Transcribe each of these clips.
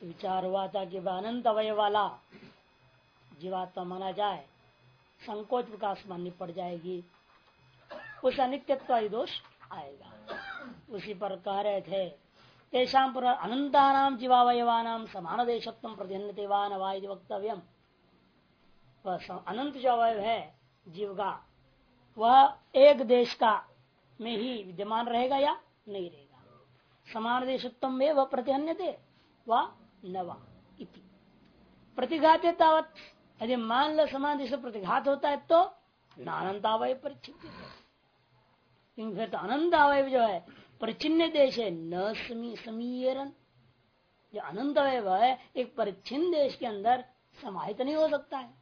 विचार हुआ था कि वह अनंत अवय वाला जीवात्मा माना जाए, संकोच विकास माननी पड़ जाएगी, उस अनित्यत्व दोष आएगा। उसी पर कह रहे थे तेषां पर अनंतानाम जीवावयवानाम समान देशत्वं प्रतिहन्यते वा न वा इति वक्तव्यम। वह अनंत जो अवयव है जीव का, वह एक देश का में ही विद्यमान रहेगा या नहीं रहेगा। समान देशत्वं में वह प्रतिहन्यते वा न वा इति प्रतिघाते तावत। यदि मान लो समान देश प्रतिघात होता है तो अनंत अवयव परिचित है, क्योंकि फिर तो अनंत अवयव जो है परिचिन्न देश है न समीयरन। जो अनंत अवयव है एक परिचिन्न देश के अंदर समाहित नहीं हो सकता है।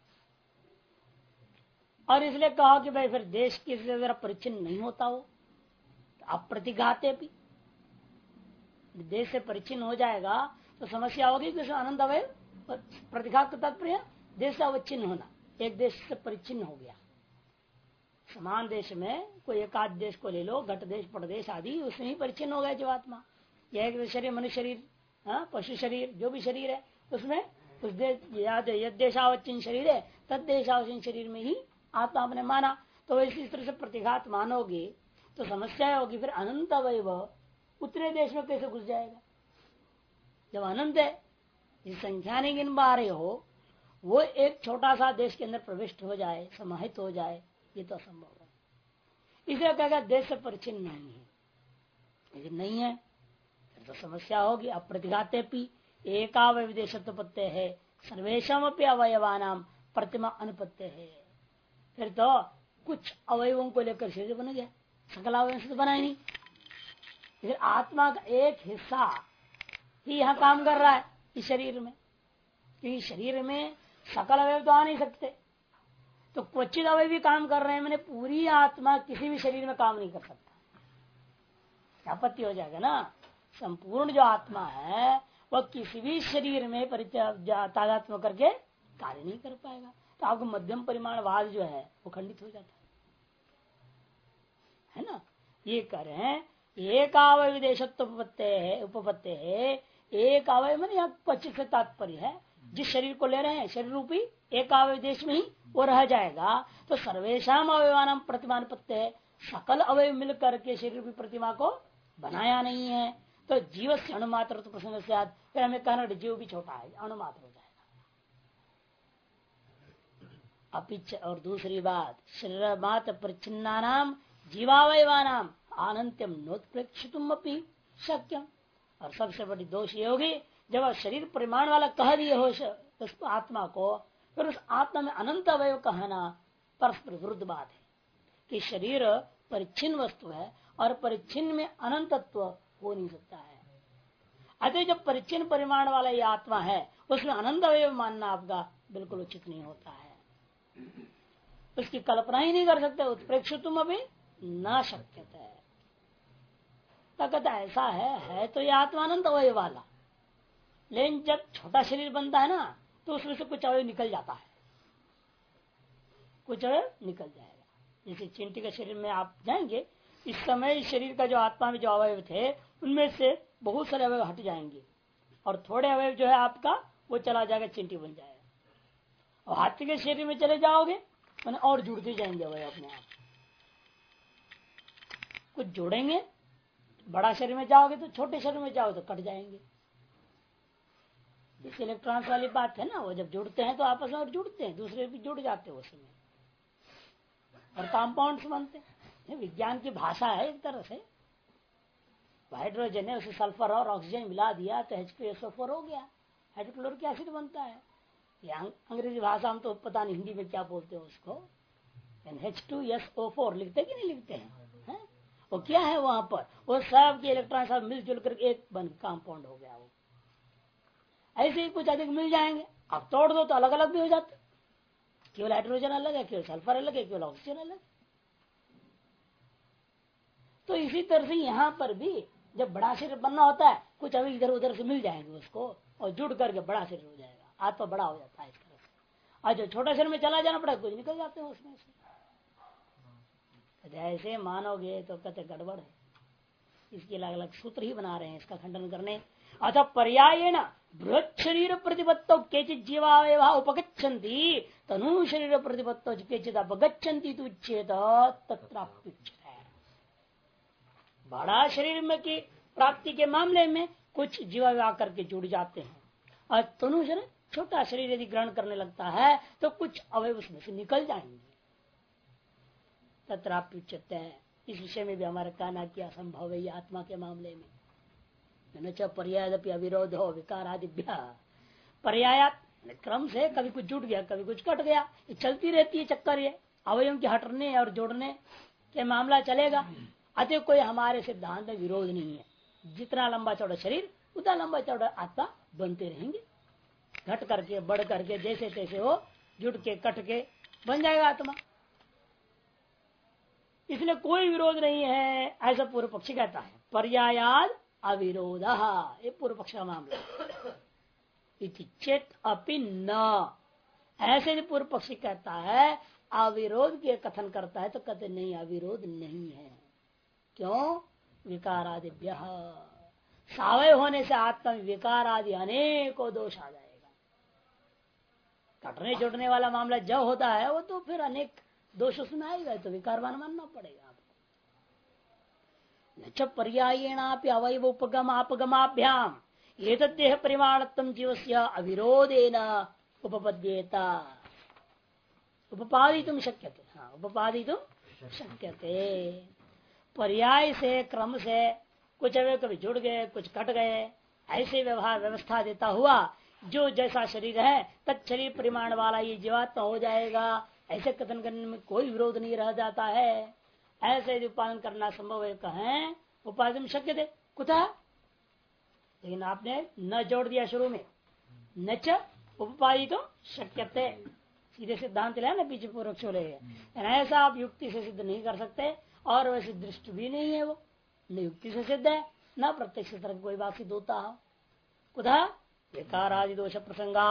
और इसलिए कहा कि भाई फिर देश की जरा परिचिन्न नहीं होता हो तो आप प्रतिघाते भी देश से परिचिन्न हो जाएगा तो समस्या होगी कि अनंत अवयव प्रतिघात का तात्पर्य देश से अवच्छिन्न होना, एक देश से परिचिन्न हो गया। समान देश में कोई एक आध देश को ले लो, घट देश पट देश आदि, उसमें ही परिचिन्न हो गया जीवात्मा। यह एक शरीर मनुष्य शरीर, पशु शरीर, जो भी शरीर है उसमें उस देशावच्छिन्न शरीर है, तद देशावच्छिन्न शरीर में ही आत्मा आपने माना। तो इसी तरह से प्रतिघात मानोगे तो समस्या होगी, फिर अनंत अवयव उतने देश में कैसे घुस जाएगा। जब अनंत है, जिस संख्या नहीं गिन पा रहे हो, वो एक छोटा सा देश के अंदर प्रविष्ट हो जाए, समाहित हो जाए, ये तो असंभव है। इसलिए कहेगा देश से परिचिन्न नहीं है। लेकिन नहीं है फिर तो समस्या होगी। अब प्रतिघाते भी एकावय विदेशत्व पत्ते है, सर्वेशम अपनी अवयवानाम प्रतिमा अनुपत्य है। फिर तो कुछ अवयवों को लेकर शरीर बन गया, सकल अवयव से तो बना ही नहीं। फिर आत्मा का एक हिस्सा ही यहाँ काम कर रहा है इस शरीर में, क्योंकि शरीर में सकल अवयव तो आ नहीं सकते, तो क्वचित अवयव भी काम कर रहे हैं। मैंने पूरी आत्मा किसी भी शरीर में काम नहीं कर सकता, आपत्ति हो जाएगा ना। संपूर्ण जो आत्मा है वह किसी भी शरीर में तादात्म्य करके कार्य नहीं कर पाएगा। तो आपको मध्यम परिमाणवाद जो है वो खंडित हो जाता है ना। ये कह रहे हैं एक अवयव विदेशत्व उपपत्ति है। एक अवयव में यहाँ क्वचित से तात्पर्य है, जिस शरीर को ले रहे हैं शरीर रूपी एक अवयव देश में ही वो रह जाएगा। तो सर्वेशम अवयवानाम प्रतिमान पत्ते है, सकल अवयव मिल करके शरीर रूपी प्रतिमा को बनाया नहीं है। तो जीव से अणुमात्र तो प्रसंग से फिर हमें कहना जीव भी छोटा है, अणुमात्र हो जाएगा। अपिच और दूसरी बात, शरीर मात्र परिचिन्ना नाम जीवावयवानाम अनंत्यम नोत्प्रेक्षितुम अपि शक्यम। और सबसे बड़ी दोष ये होगी जब शरीर परिमाण वाला कह दिए हो उस आत्मा को, फिर उस आत्मा में अनंत अवयव कहना परस्पर विरुद्ध बात है कि शरीर परिच्छिन्न वस्तु है और परिच्छिन्न में अनंतत्व हो नहीं सकता है। अतः जब परिच्छिन्न परिमाण वाला ये आत्मा है उसमें अनंत अवयव मानना आपका बिल्कुल उचित नहीं होता है, उसकी कल्पना ही नहीं कर सकते। उत्प्रेक्षितुम अभी न शक्यता है। तकत ऐसा है तो ये आत्मा अनंत अवयव वाला, लेकिन जब छोटा शरीर बनता है ना तो उसमें से कुछ अवयव निकल जाता है, कुछ अवयव निकल जाएगा। जैसे चिंटी के शरीर में आप जाएंगे, इस समय शरीर का जो आत्मा में जो अवयव थे उनमें से बहुत सारे अवयव हट जाएंगे और थोड़े अवयव जो है आपका वो चला जाएगा, चिंटी बन जाएगा। और हाथी के शरीर में चले जाओगे मैंने और जुड़ते जाएंगे अवयव अपने आप। कुछ जोड़ेंगे, बड़ा शरीर में जाओगे तो छोटे शरीर में जाओगे तो कट जाएंगे। जैसे इलेक्ट्रॉन्स वाली बात है ना, वो जब जुड़ते हैं तो आपस में और जुड़ते हैं, दूसरे भी जुड़ जाते हैं उसमें और कंपाउंड्स बनते हैं। विज्ञान की भाषा है एक तरह से। हाइड्रोजन है, उसे सल्फर और ऑक्सीजन मिला दिया तो H2SO4 हो गया, हाइड्रोक्लोरिक एसिड बनता है। अंग्रेजी भाषा में तो पता नहीं हिंदी में क्या बोलते हैं उसको, H2SO4 लिखते कि नहीं लिखते हैं, है? वो क्या है वहां पर, वो सब के इलेक्ट्रॉन सब मिलजुल कर एक बन कंपाउंड हो गया। वो ऐसे ही कुछ अधिक मिल जाएंगे, आप तोड़ दो तो अलग अलग भी हो जाते। केवल हाइड्रोजन अलग है, केवल सल्फर अलग है, केवल ऑक्सीजन अलग। तो इसी तरह से यहाँ पर भी जब बड़ा शरीर बनना होता है कुछ अभी इधर उधर से मिल जाएंगे उसको और जुड़ करके बड़ा शरीर हो जाएगा, आत्मा बड़ा हो जाता है इस तरह से। और जो छोटा शरीर में चला जाना पड़ा कुछ निकल जाते हैं उसमें से। ऐसे मानोगे तो कहते गड़बड़ है। इसके अलग अलग सूत्र ही बना रहे हैं इसका खंडन करने। अतः पर्याय ना बृहत् शरीर प्रतिपत्तो केचित जीवावयवा उपगच्छन्ति तनु शरीर प्रतिपत्तो केचित अपगच्छन्ति तो उच्चेत तत्राप्युच्यते। बड़ा शरीर में की प्राप्ति के मामले में कुछ जीवावय आकर के जुड़ जाते हैं, और तनु शरीर छोटा शरीर यदि ग्रहण करने लगता है तो कुछ अवयव उसमें से निकल जाएंगे। तत्राप्युच्यते, इस विषय में भी हमारा कहना किया संभव है आत्मा के मामले में। पर्यायदपि अविरोध हो विकारादिभ्य, पर्यायात क्रम से कभी कुछ जुट गया कभी कुछ कट गया, ये चलती रहती है चक्कर, ये अवयवों के हटने और जोड़ने के मामला चलेगा। अतः कोई हमारे सिद्धांत में विरोध नहीं है, जितना लंबा चौड़ा शरीर उतना लंबा चौड़ा आत्मा बनते रहेंगे, घट करके बढ़ करके जैसे तैसे हो जुट के कट के बन जाएगा आत्मा, इसलिए कोई विरोध नहीं है, ऐसा पूर्व पक्षी कहता है। पर्यायाद अविरोध, ये पूर्व पक्ष का मामला। इति चेत अपि न, ऐसे पूर्व पक्षी कहता है अविरोध के कथन करता है तो कहते नहीं अविरोध नहीं है। क्यों? विकारादिभ्य, सावय होने से आत्मा में विकार आदि अनेकों दोष आ जाएगा। कटने जुटने वाला मामला जब होता है वो तो फिर अनेक दोष उसमें आएगा, तो विकारवान मानना पड़ेगा आपको। न पर्यायेणापि अवयव उपगम आपगमाभ्याम एतद् देह परिमाणत्वं जीवस्य अविरोधेन उपपद्येता, उपपादितुं शक्यते। हाँ, उपपादितुं शक्यते। पर्याय से क्रम से कुछ अवयव कभी जुड़ गए कुछ कट गए, ऐसे व्यवहार व्यवस्था देता हुआ जो जैसा शरीर है तत् शरीर परिमाण वाला ये जीवात्मा हो जाएगा, ऐसे कथन करने में कोई विरोध नहीं रह जाता है। ऐसे यदि उपादन करना संभव है कहें उपादन शक्य थे कुतः, लेकिन आपने न जोड़ दिया शुरू में, न च उपादि तो शक्यते, सीधे सिद्धांत ले ना पीछे पूर्वक छोले। ऐसा आप युक्ति से सिद्ध नहीं कर सकते, और वैसे दृष्टि भी नहीं है, वो न युक्ति से सिद्ध है न प्रत्यक्ष तरह कोई बात सिद्ध होता है। कुतः विकारादि दोष प्रसंगा,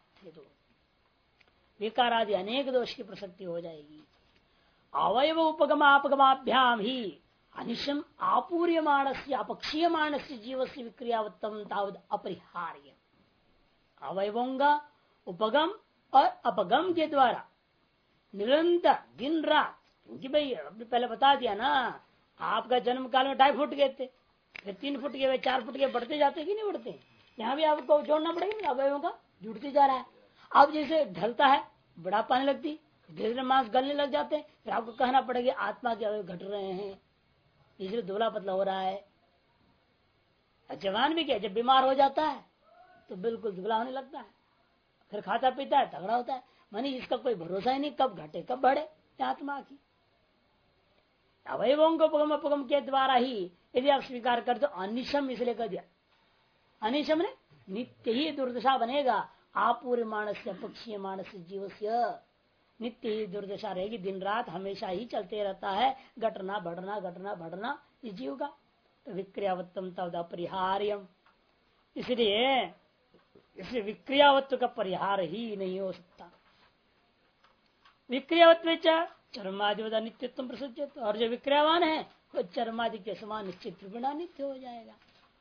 विकारादि अनेक दोष की प्रसक्ति हो जाएगी। अवयव उपगमापगमाभ्याम ही अनिशम आपूर्यमाणस्य अपक्षीयमाणस्य जीवस्य विक्रियावत्तम तावद अपरिहार्य। अवयवों का उपगम और अपगम के द्वारा निरंतर दिन रात, क्योंकि भाई अभी पहले बता दिया ना, आपका जन्म काल में 2.5 फुट गए थे, फिर 3 फुट गए, 4 फुट गए, बढ़ते जाते कि नहीं बढ़ते? यहाँ भी आपको जोड़ना पड़ेगा ना, अवयवों का जुड़ते जा रहा है। अब जैसे ढलता है बड़ा पाने लगती, धीरे धीरे मांस गलने लग जाते हैं, फिर आपको कहना पड़ेगा आत्मा के अवयव घट रहे हैं, इसलिए दुबला पतला हो रहा है। जवान भी क्या, जब बीमार हो जाता है तो बिल्कुल दुबला होने लगता है, फिर खाता पीता है तगड़ा होता है। मानी इसका कोई भरोसा ही नहीं, कब घटे कब बढ़े आत्मा की। अवयवों को उपगम अपगम के द्वारा ही यदि आप स्वीकार कर तो अनिशम इसलिए कर दिया, अनिशम ने नित्य ही दुर्दशा बनेगा। आप पूरे मानस पक्षीय मानस जीवस्य नित्य ही दुर्दशा रहेगी, दिन रात हमेशा ही चलते रहता है, घटना बढ़ना इस जीव का। तो विक्रियावत्तम तद अपरिहार्यम, इसलिए इसे विक्रियावत्व का परिहार ही नहीं हो सकता। विक्रियावत्व चर्मादिवदा नित्यत्व प्रसज्जित, और जो विक्रियावान है वो चर्मादि के समान निश्चित बिना नित्य हो जाएगा।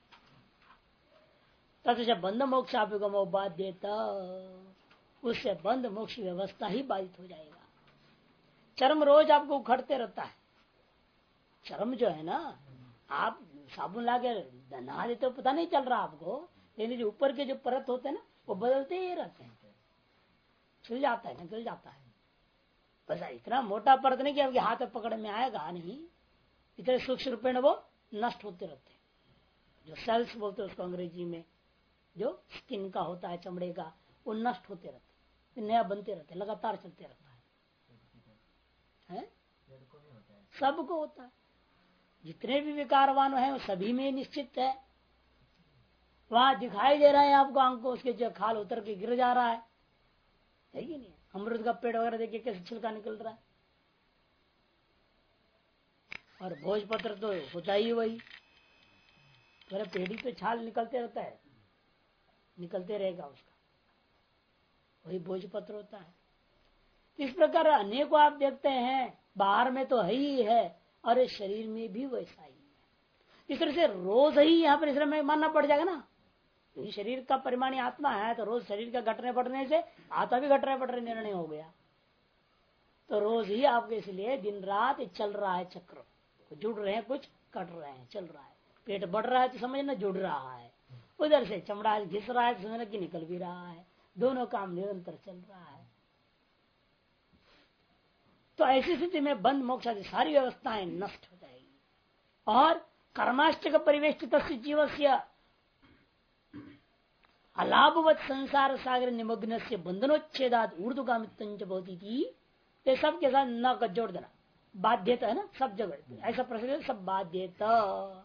तथा बंध मोक्ष अभिगमो बाध्यता, उससे बंध मोक्ष व्यवस्था ही बाधित हो जाएगा। चर्म रोज आपको उखड़ते रहता है, चर्म जो है ना, आप साबुन लाके नहा देते हो पता नहीं चल रहा आपको, लेकिन जो ऊपर के जो परत होते हैं ना वो बदलते ही रहते हैं, छिल जाता है निकल जाता है। बस इतना मोटा परत नहीं कि आपके हाथ में पकड़ में आएगा नहीं, इतने सूक्ष्म रूप में वो नष्ट होते रहते हैं। जो सेल्स बोलते हैं उसको अंग्रेजी में, जो स्किन का होता है चमड़े का, वो नष्ट होते रहते, नया बनते रहते, लगातार चलते रहता है। सबको होता है, जितने भी विकारवान है वो सभी में निश्चित है। वहां दिखाई दे रहा है आपको आंख को, उसके जो खाल उतर के गिर जा रहा है कि नहीं? अमृत का पेड़ वगैरह देखिए कैसे छिलका निकल रहा है, और भोजपत्र तो होता ही वही, मेरा पेड़ी पे छाल निकलते रहता है, निकलते रहेगा उसका, वही भोजपत्र होता है। इस प्रकार अनेकों आप देखते हैं, बाहर में तो है ही है और इस शरीर में भी वैसा ही है। इस तरह से रोज ही यहाँ पर इस में मानना पड़ जाएगा ना, यदि शरीर का परिमाणी आत्मा है तो रोज शरीर का घटने बढ़ने से आत्मा भी घटने बढ़ने निर्णय हो गया। तो रोज ही आपके इसलिए दिन रात चल रहा है चक्र, जुड़ रहे हैं, कुछ कट रहे हैं, चल रहा है। पेट बढ़ रहा है तो समझना जुड़ रहा है, उधर से चमड़ा घिस रहा है तो समझना कि निकल भी रहा है। दोनों काम निरंतर चल रहा है। तो ऐसी स्थिति में बंध मोक्ष आदि सारी व्यवस्थाएं नष्ट हो जाएगी। और कर्माष्टक परिवेष्टित जीव से अलाभवत संसार सागर निमग्न से बंधनोच्छेदात ऊर्ध्वगामित्व होती थी। ये सब के साथ न का जोड़ देना, बाध्यता है ना, सब जगह ऐसा प्रश्न, सब बाध्यता।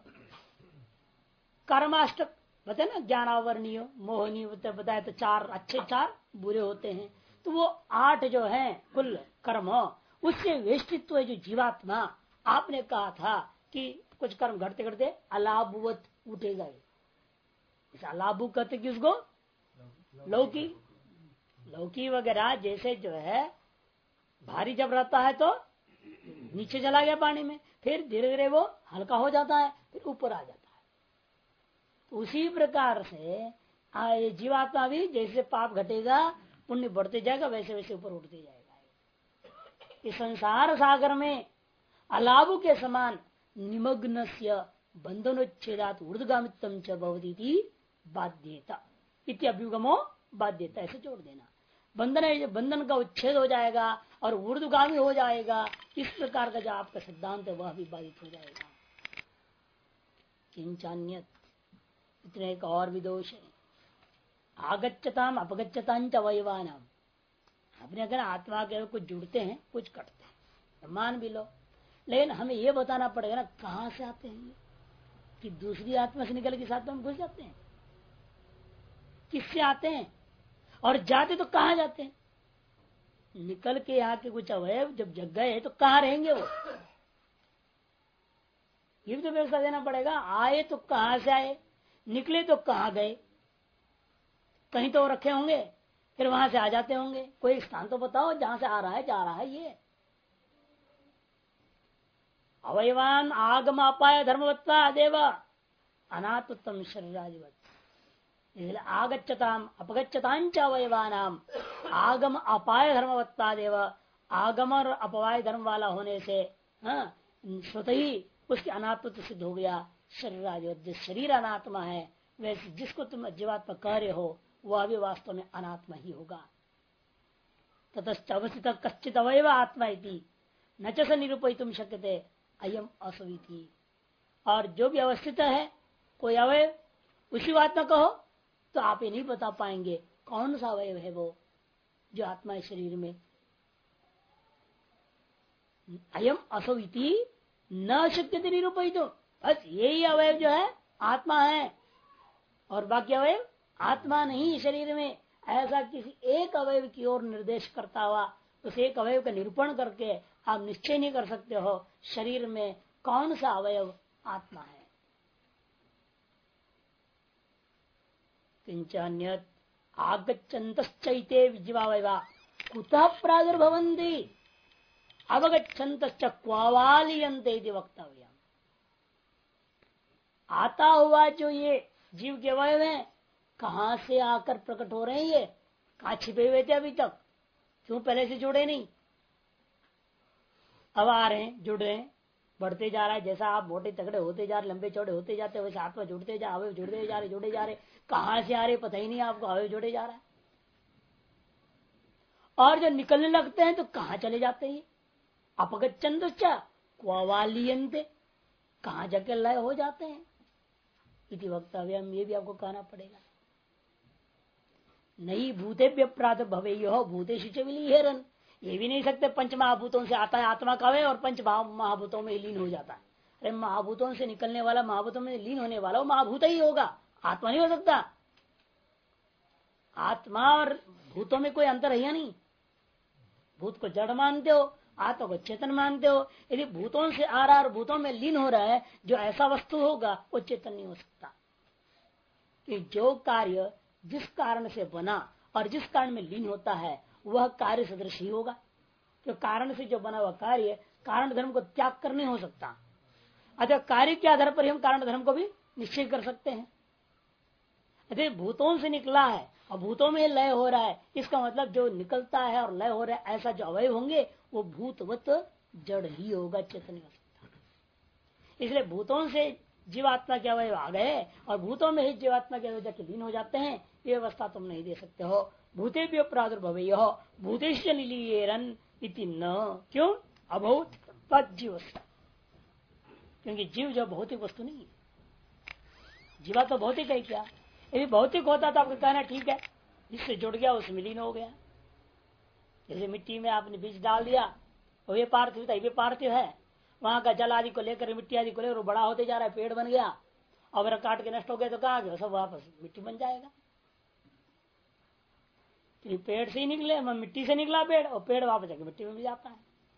कर्माष्टक बताए ना, ज्ञानावरणीय मोहनीय बताया तो 4 अच्छे 4 बुरे होते हैं। तो वो 8 जो है कुल कर्म, उससे वेष्टित्व जो जीवात्मा, आपने कहा था कि कुछ कर्म घटते घटते अलाभवत उठेगा। इस अलाभु कहते कि उसको लौकी लौकी वगैरह जैसे जो है भारी जब रहता है तो नीचे चला गया पानी में, फिर धीरे धीरे वो हल्का हो जाता है, फिर ऊपर आ जाता है। तो उसी प्रकार से जीवात्मा भी जैसे पाप घटेगा पुण्य बढ़ते जाएगा, वैसे वैसे ऊपर उठते जाएगा। इस संसार सागर में अलाभु के समान निमग्न बंधनोच्छेदात ऊर्ध्वगामित्वं च भवति बाध्यता इत्यभ्युगमो बाध्यता, ऐसे जोड़ देना। बंधन का उच्छेद हो जाएगा और ऊर्ध्वगामी हो जाएगा। इस प्रकार का जो आपका सिद्धांत है वह भी बाधित हो जाएगा। किंचान्यत, इतने एक और भी दोष है। आगच्छताम अपगच्छतांच अवयवानाम, आपने अगर आत्मा के कुछ जुड़ते हैं कुछ कटते हैं, मान भी लो, लेकिन हमें यह बताना पड़ेगा ना कहां से आते हैं, कि दूसरी आत्मा से निकल के साथ में घुस जाते हैं, किससे आते हैं और जाते तो कहां जाते हैं। निकल के यहाँ के कुछ अवयव जब जग गए तो कहां रहेंगे वो, ये भी तो व्यवस्था देना पड़ेगा। आए तो कहां से आए, निकले तो कहां गए, कहीं तो रखे होंगे, फिर वहां से आ जाते होंगे। कोई स्थान तो बताओ जहां से आ रहा है जा रहा है। ये अवयवान आगम अपाय धर्मवत्ता देव अनात्म शरीरादिवत, आगच्छताम अपगच्छतांच अवयवानाम आगम अपाय धर्मवत्ता देव, आगम और अपवाय धर्म वाला होने से स्वतः ही उसकी अनात्म सिद्ध हो गया। शरीर जिस शरीर अनात्मा है, वैसे जिसको तुम जीवात्मा कह रहे हो वह भी वास्तव में अनात्मा ही होगा। ततश्च अवस्थित कश्चित अवयव आत्मा इति न च निरूपयितुम शक्यते अयम असविति, और जो भी अवस्थित है कोई अवयव उसी आत्मा कहो तो आप ये नहीं बता पाएंगे कौन सा अवयव है वो जो आत्मा है शरीर में। अयम असविति न शक्यते निरूपयितुम, बस यही अवयव जो है आत्मा है और बाकी अवयव आत्मा नहीं शरीर में, ऐसा किसी एक अवयव की ओर निर्देश करता हुआ उस एक अवयव का निरूपण करके आप निश्चय नहीं कर सकते हो शरीर में कौन सा अवयव आत्मा है। किंचान्यत आगच्छन्तश्चैते जीवावयवा कुतः प्रादुर्भवन्ति अवगच्छन्तश्च क्वावालियन्ते इति वक्तव्यम्। आता हुआ जो ये जीव के अवयव है कहां से आकर प्रकट हो रहे हैं, ये कहां छिपे हुए थे अभी तक, क्यों पहले से जुड़े नहीं, अब आ रहे हैं, जुड़ रहे हैं, बढ़ते जा रहा है। जैसा आप मोटे तगड़े होते जा रहे, लंबे चौड़े होते जाते, वैसे आत्मा जुड़ते जा, अवयव जुड़ते जा रहे, जुड़े जा रहे, कहां से आ रहे पता ही नहीं आपको, अवयव जुड़े जा रहा है। और जब निकलने लगते हैं तो कहां चले जाते हैं, अपगच्छन्त क्वावालियन्ते, कहां जाके लय हो जाते हैं इति वक्तव्य। ये भी आपको कहना पड़ेगा। नहीं भूतेभ्य प्रात भवेयो भूतेषु च विलीयरन्, ये भी नहीं सकते पंच महाभूतों से आता है आत्मा का वे और पंच महाभूतों में लीन हो जाता है। अरे महाभूतों से निकलने वाला महाभूतों में लीन होने वाला वो महाभूत ही होगा, आत्मा नहीं हो सकता। आत्मा और भूतों में कोई अंतर है या नहीं। भूत को जड़ मानते हो, आत्मा को चेतन मानते हो। यदि भूतों से आ रहा है और भूतों में लीन हो रहा है, जो ऐसा वस्तु होगा वो चेतन नहीं हो सकता। कि जो कार्य जिस कारण से बना और जिस कारण में लीन होता है वह कार्य सदृश ही होगा। तो कारण से जो बना हुआ कार्य कारण धर्म को त्याग कर नहीं हो सकता। अतः कार्य के आधार पर हम कारण धर्म को भी निश्चय कर सकते हैं। यदि भूतों से निकला है और भूतों में लय हो रहा है, इसका मतलब जो निकलता है और लय हो रहा है ऐसा जो अवयव होंगे वो भूतवत जड़ ही होगा, चेतन नहीं हो सकता। इसलिए भूतों से जीवात्मा के अवयव आ गए और भूतों में ही जीवात्मा के अवयव जाके लीन हो जाते हैं, ये व्यवस्था तुम नहीं दे सकते हो। भूते भी प्रादुर्भव हो भूतेश निलीयरन इति न, क्यों अभूत तद जीव, क्योंकि जीव जो भौतिक वस्तु नहीं है, जीवा तो भौतिक है क्या? यदि भौतिक होता तो आपको कहना ठीक है, जिससे जुड़ गया उसमें लीन हो गया। जैसे मिट्टी में आपने बीज डाल दिया और ये पार्थिव था, ये पार्थिव है, वहां का जल आदि को लेकर मिट्टी आदि को लेकर वो बड़ा होते जा रहा है, पेड़ बन गया, अगर काट के नष्ट हो गया तो कहा गया सब वापस मिट्टी बन जाएगा। तो पेड़ से ही निकले, मिट्टी से निकला पेड़ और पेड़ वापस जाके मिट्टी में भी जाता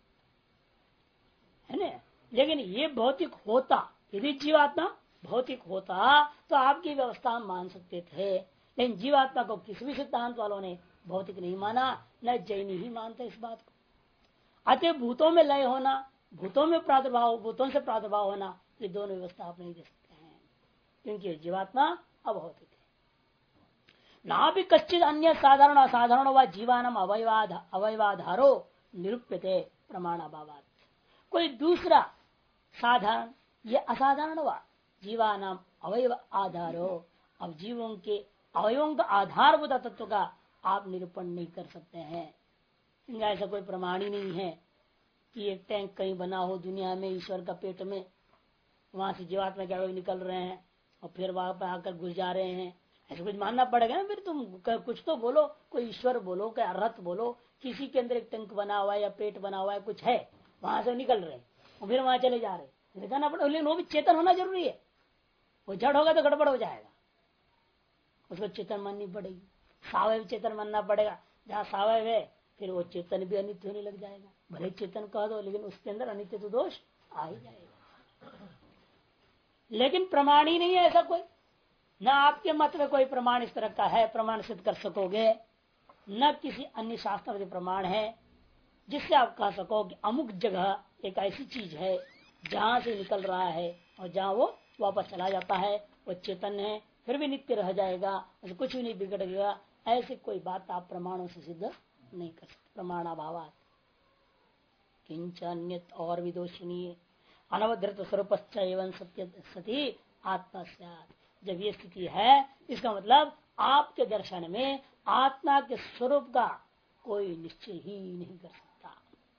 है ना। लेकिन ये भौतिक होता, यदि जीवात्मा भौतिक होता तो आपकी व्यवस्था हम मान सकते थे, लेकिन जीवात्मा को किसी भी सिद्धांत वालों ने भौतिक नहीं माना, न जैनी ही मानते इस बात को। अतः भूतों में लय होना, भूतों में प्रादुर्भाव, भूतों से प्रादुर्भाव होना, ये दोनों व्यवस्था आप नहीं दे सकते हैं, क्योंकि जीवात्मा अभौतिक है। ना भी कच्चित अन्य साधारण असाधारण व जीवानम अवयवाधारो निरूप्यते प्रमाण अभावात्। कोई दूसरा साधारण ये असाधारण व जीवानाम अवयव आधारो, अब जीवों के अवयवों का आधारभूत तत्व का आप निरूपण नहीं कर सकते हैं। ऐसा कोई प्रमाण ही नहीं है कि एक टैंक कहीं बना हो दुनिया में ईश्वर का पेट में, वहां से जीवात्मा के अवयव निकल रहे हैं और फिर वहां पर आकर घुस जा रहे हैं। ऐसा कुछ मानना पड़ेगा ना, फिर तुम कुछ तो बोलो, कोई ईश्वर बोलो, कोई रथ बोलो, किसी के अंदर एक टैंक बना हुआ है या पेट बना हुआ है, कुछ है, वहां से निकल रहे हैं और फिर वहां चले जा रहे हैं, दिखाना पड़ेगा। लेकिन वो भी चेतन होना जरूरी है, वो जड़ होगा तो गड़बड़ हो जाएगा, उसको चेतन माननी पड़ेगी, सावयव चेतन मानना पड़ेगा। जहाँ सावयव है फिर वो चेतन भी अनित्य होने लग जाएगा, भले चेतन कह दो लेकिन उसके अंदर अनित्य तो दोष आ ही जाएगा। लेकिन प्रमाण ही नहीं है ऐसा कोई, न आपके मत में कोई प्रमाण इस तरह का है प्रमाण सिद्ध कर सकोगे, न किसी अन्य शास्त्र में प्रमाण है जिससे आप कह सको कि अमुक जगह एक ऐसी चीज है जहां से निकल रहा है और जहां वो वापस चला जाता है, वो चेतन है, फिर भी नित्य रह जाएगा, उसे कुछ भी नहीं बिगड़ेगा। ऐसी कोई बात आप प्रमाणों से सिद्ध नहीं कर सकते, प्रमाणाभावात्। किंच अन्य और भी दोष सुनिए, अनवधृत स्वरूप सत्य सती आत्मा स्यात्। जब ये स्थिति है इसका मतलब आपके दर्शन में आत्मा के स्वरूप का कोई निश्चय ही नहीं कर सकता।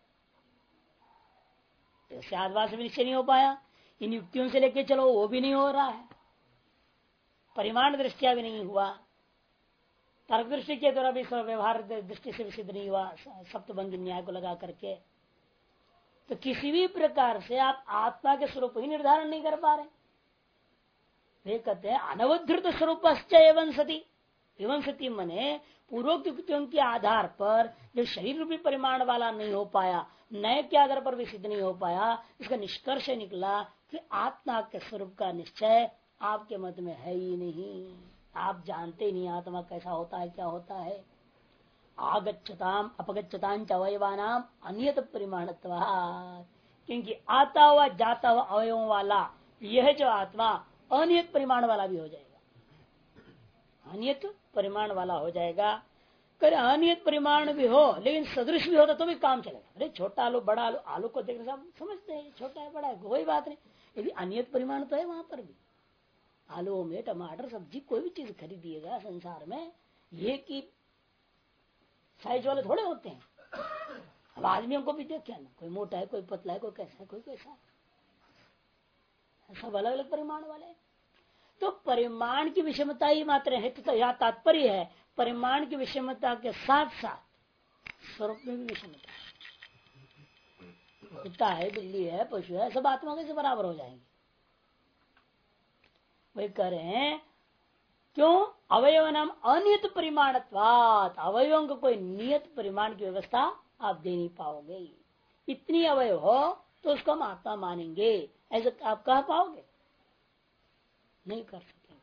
तो स्याद्वाद से भी निश्चय नहीं हो पाया, इन युक्तियों से लेके चलो वो भी नहीं हो रहा है, परिमाण दृष्टिया भी नहीं हुआ, तर्क दृष्टि के द्वारा भी व्यवहार दृष्टि से भी सिद्ध नहीं हुआ सप्तभंगी न्याय को लगा करके। तो किसी भी प्रकार से आप आत्मा के स्वरूप ही निर्धारण नहीं कर पा रहे। वे कहते हैं अनवधृत स्वरूप एवं सती, एवं सती मने पूर्वोक्त युक्तियों के आधार पर जो शरीर रूपी परिमाण वाला नहीं हो पाया, नए के आधार पर भी सिद्ध नहीं हो पाया, इसका निष्कर्ष निकला कि आत्मा के स्वरूप का निश्चय आपके मत में है ही नहीं। आप जानते नहीं आत्मा कैसा होता है, क्या होता है। आगच्छताम अपगच्छताम अवयवानाम अनियत परिमाणत्वात्, क्योंकि आता हुआ जाता हुआ अवयवों वाला यह जो आत्मा अनियत परिमाण वाला भी हो जाएगा, अनियत परिमाण वाला हो जाएगा। कर अनियत परिमाण भी हो लेकिन सदृश भी होता तो भी काम चलेगा। अरे छोटा आलू बड़ा आलू, आलू को देखने सब समझते हैं छोटा है बड़ा है, कोई बात नहीं। यदि अनियत परिमाण तो है वहां पर भी, आलू में टमाटर सब्जी कोई भी चीज खरीदिएगा संसार में, ये कि साइज वाले थोड़े होते हैं। अब आदमियों को भी देखिए ना, कोई मोटा है, कोई पतला है, कोई कैसा है, कोई कैसा है, सब अलग अलग परिमाण वाले। तो परिमाण की विषमता ही मात्र है, तो यह तात्पर्य है परिमाण की विषमता के साथ साथ स्वरूप में भी विषमता है। कुत्ता है, बिल्ली है, पशु है, सब आत्मा कैसे बराबर हो जाएंगे। वही कह रहे हैं क्यों, अवयव नाम अनियत परिमाणत्वात्, अवयवों को कोई नियत परिमाण की व्यवस्था आप दे नहीं पाओगे। इतनी अवयव हो तो उसको हम आत्मा मानेंगे, ऐसे आप कह पाओगे, नहीं कर सकेंगे।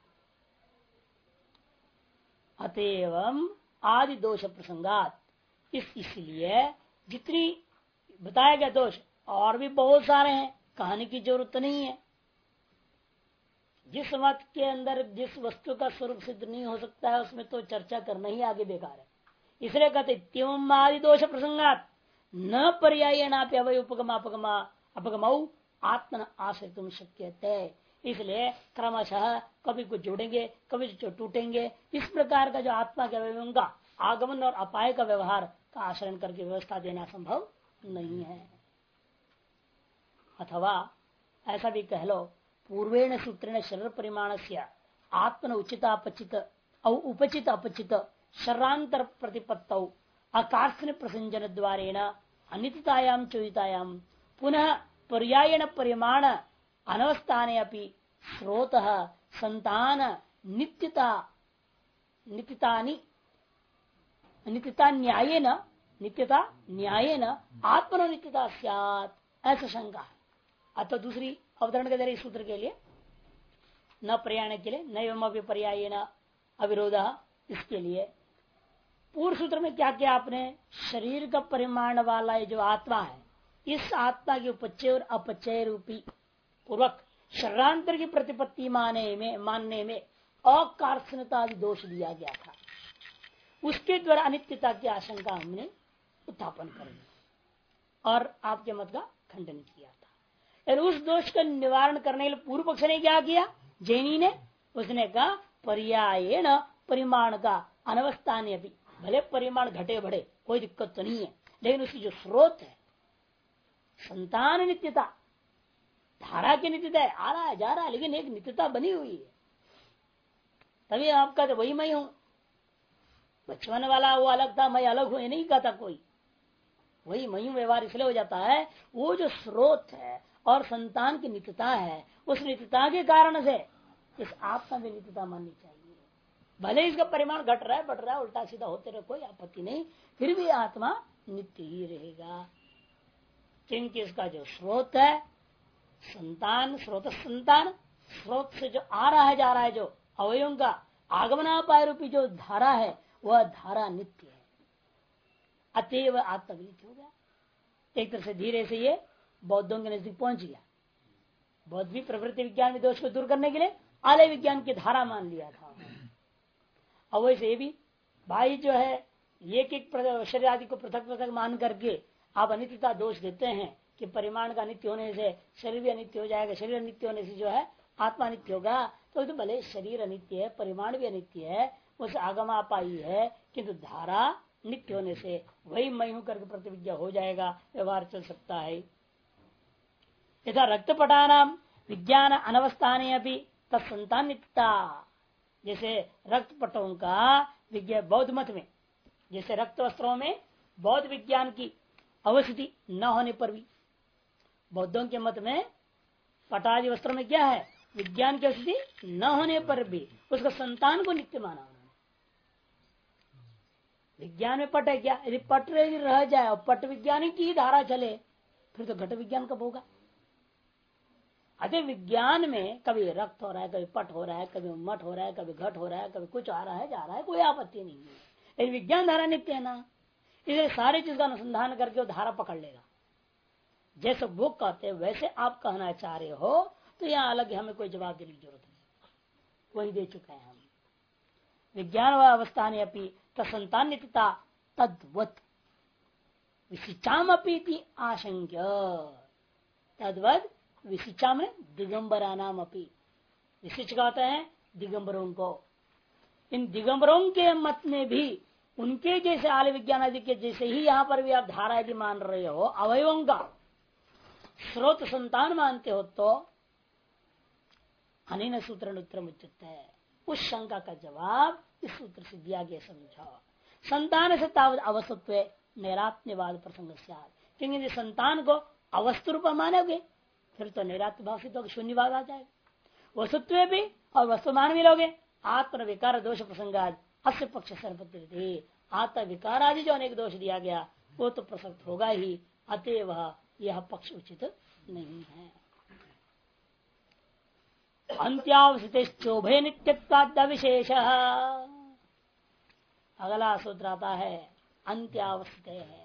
अतएव आदि दोष प्रसंगात, इसलिए जितनी बताया गया दोष और भी बहुत सारे हैं, कहने की जरूरत नहीं है। जिस मत के अंदर जिस वस्तु का स्वरूप सिद्ध नहीं हो सकता है उसमें तो चर्चा करना ही आगे बेकार है। इसलिए कहते त्योम आदि दोष प्रसंगात न पर्यायणापि अवय उपगमा अपगमऊ आत्मन आश्रय तुम शक्य। इसलिए क्रमशः कभी कुछ जुड़ेंगे कभी टूटेंगे। इस प्रकार का जो आत्मा के अवयवों का आगमन और अपाय का व्यवहार का आचरण करके व्यवस्था देना संभव नहीं है। अथवा ऐसा भी कह लो, पूर्वेण सूत्रेण शरीर परिमाण से आत्मन उचित अपचित उपचित अपचित शरांतर प्रतिपत्त अकार्षण प्रसंजन द्वारेण अनित्यतायाम चोदितायाम पुनः पर्यायण परिमाण अनवस्थाने अपि स्रोत संतान नित्यता न्यायेन आत्मनो नित्यता स्यात्, ऐसा शंका है। अतः दूसरी अवतरण के द्वारा इस सूत्र के लिए न पर्यायण के लिए नैवम पर्यायेन अविरोध, इसके लिए पूर्व सूत्र में क्या किया आपने, शरीर का परिमाण वाला ये जो आत्मा है इस आत्मा के उपचय और अपचय रूपी पूर्वक शरीरांतर की प्रतिपत्ति मानने में अकार्षणता आदि दोष दिया गया था। उसके द्वारा अनित्यता की आशंका हमने उत्थापन कर दी और आपके मत का खंडन किया था। और उस दोष का निवारण करने के लिए पूर्व पक्ष ने क्या किया, जैनी ने, उसने कहा पर्यायेण परिमाण का अनवस्था ने भी, भले परिमाण घटे बढ़े कोई दिक्कत तो नहीं है, लेकिन उसकी जो स्रोत है संतान नित्यता, धारा की नित्यता है, आ रहा है जा रहा है लेकिन एक नित्यता बनी हुई है। तभी आपका तो वही मैं हूं, बचपन वाला वो अलग था मैं अलग हूं, ये नहीं कहता कोई, वही मैं हूं व्यवहार इसलिए हो जाता है। वो जो स्रोत है और संतान की नित्यता है, उस नित्यता के कारण से इस आत्मा में नित्यता माननी चाहिए। भले इसका परिमाण घट रहा है बढ़ रहा है उल्टा सीधा होते रहे कोई आपत्ति नहीं, फिर भी आत्मा नित्य ही रहेगा, क्योंकि इसका जो स्रोत है संतान, स्रोत से जो आ रहा है जा रहा है, जो अवयवों का आगमनापाय रूपी जो धारा है वह धारा नित्य है, अतएव आत्मा नित्य हो गया। एक तरह से धीरे से ये बौद्धों के नजदीक पहुंच गया। बौद्ध भी प्रवृत्ति विज्ञान में दोष को दूर करने के लिए आलय विज्ञान की धारा मान लिया था। और वैसे ये भी भाई जो है एक एक शरीर आदि को पृथक पृथक मान करके आप अनित्यता दोष देते हैं कि परिमाण का अनित्य होने से शरीर भी अनित्य हो जाएगा, शरीर अनित्य होने से जो है आत्मा अनित्य होगा। तो भले शरीर अनित्य है, परिमाण भी अनित्य है, उस आगमापाई है, किंतु धारा नित्य होने से वही मैं हूं करके प्रतिविज्ञा हो जाएगा, व्यवहार चल सकता है। यथा रक्तपटानाम विज्ञान अनवस्थाने अभी तत्संतान नित्यता, जैसे रक्तपटों का विज्ञान बौद्ध मत में, जैसे रक्त वस्त्रों में बौद्ध विज्ञान की अवस्थिति न होने पर भी, बौद्धों के मत में पटादि वस्त्रों में क्या है, विज्ञान की अवस्थिति न होने पर भी उसका संतान को नित्य माना उन्होंने। विज्ञान में पट है क्या, यदि पट रह जाए और पट विज्ञान की धारा चले फिर तो घट विज्ञान कब होगा। अतः विज्ञान में कभी रक्त हो रहा है, कभी पट हो रहा है, कभी मठ हो रहा है, कभी घट हो रहा है, कभी कुछ आ रहा है जा रहा है, कोई आपत्ति नहीं है, लेकिन विज्ञान धारा नित्य है ना, इसलिए सारी चीज का अनुसंधान करके वो धारा पकड़ लेगा। जैसे वो कहते हैं वैसे आप कहना चाह रहे हो तो यहाँ अलग हमें कोई जवाब देने की जरूरत नहीं, वही दे चुके हैं हम। विज्ञान व अवस्था ने अपनी तत्संतान नित्यता तद्वत विशिचाम अपी आशंक्य, तद्वत विशिचा में दिगंबरा नाम अपी, विशिच कहते हैं दिगंबरों को। इन दिगंबरों के मत में भी उनके जैसे आलय विज्ञान आदि के जैसे ही यहाँ पर भी आप धारा यदि मान रहे हो, अवयवों का स्रोत संतान मानते हो, तो अनेन सूत्र उत्तर उचित है। उस शंका का जवाब इस सूत्र से दिया गया, समझो। संतान से तावत अवस्तुत्व नैरात्म्यवाद प्रसंग, क्योंकि संतान को अवस्तु रूप मानोगे फिर तो नैरात्म्य भाव से तो शून्यवाद आ जाएगा। वस्तुत्व भी और वस्तुमान भी लोगे, आत्म विकार दोष प्रसंगाद अस्य पक्ष सर्वत्र, आत्म विकार आदि जो अनेक दोष दिया गया वो तो प्रसक्त होगा ही, अतएव यह पक्ष उचित नहीं है। अंत्यावसित चोभय नित्यत्वाद विशेष, अगला सूत्र आता है अंत्यावस्थित है।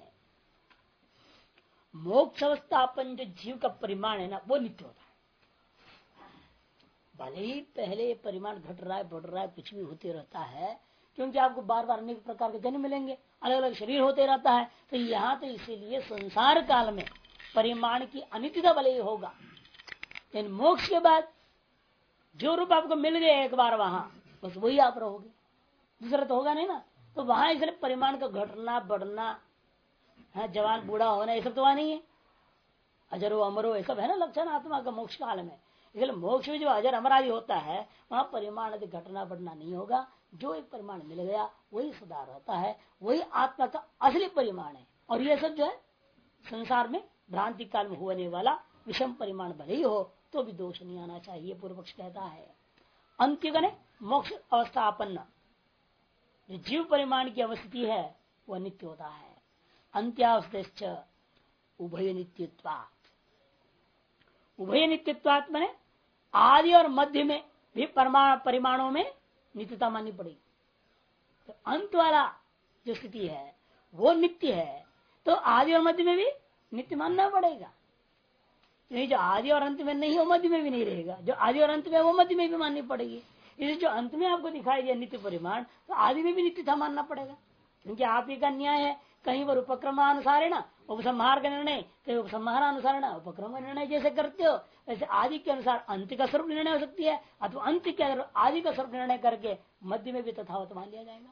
मोक्ष अवस्थापन जो जीव का परिमाण है ना वो नित्य होता है। भले ही पहले परिमाण घट रहा है बढ़ रहा है कुछ भी होते रहता है, क्योंकि आपको बार बार अनेक प्रकार के जन्म मिलेंगे, अलग अलग शरीर होते रहता है। तो यहाँ तो इसीलिए संसार काल में परिमाण की अनित्यता भले ही होगा, लेकिन मोक्ष के बाद जो रूप आपको मिल गया एक बार वहां, बस वही आप रहोगे, दूसरा तो होगा नहीं ना। तो वहां इसलिए परिमाण का घटना बढ़ना, जवान बूढ़ा होना, ये सब तो वहां नहीं है। अजरो अमरो ये सब है ना लक्षण आत्मा का मोक्ष काल में। इसलिए मोक्ष में जो अजर अमर आदि होता है वहां परिमाण आदि घटना बढ़ना नहीं होगा। जो एक परिमाण मिल गया वही सदा रहता है, वही आत्मा का असली परिमाण है। और ये सब जो है संसार में भ्रांति काल में होने वाला विषम परिमाण भले ही हो तो भी दोष नहीं आना चाहिए, पूर्व पक्ष कहता है। अंत्य गणे मोक्ष अवस्थापन्न जो जीव परिमाण की अवस्थिति है वह नित्य होता है। अंत्यावस्थ उभय नित्यत्वात्, उभय नित्यत्वात् माने आदि और मध्य में भी परिमाणों में नित्यता माननी पड़ेगी। तो अंत वाला जो स्थिति है वो नित्य है, तो आदि और मध्य में भी नित्य मानना पड़ेगा। नहीं, जो आदि और अंत में नहीं हो मध्य में भी नहीं रहेगा, जो आदि और अंत में वो मध्य में भी माननी पड़ेगी। इसलिए जो अंत में आपको दिखाई दिया नित्य परिमाण, तो आदि में भी नित्यता मानना पड़ेगा। क्योंकि आप ही का न्याय है, कहीं पर उपक्रमानुसार है ना उपसंहार का निर्णय, कहीं उपसंहारानुसार ना उपक्रम का निर्णय जैसे करते हो, वैसे आदि के अनुसार अंत का स्वरूप निर्णय हो सकती है, अथवा अंत के अनुसार आदि का स्वरूप निर्णय करके मध्य में भी तथावत मान लिया जाएगा।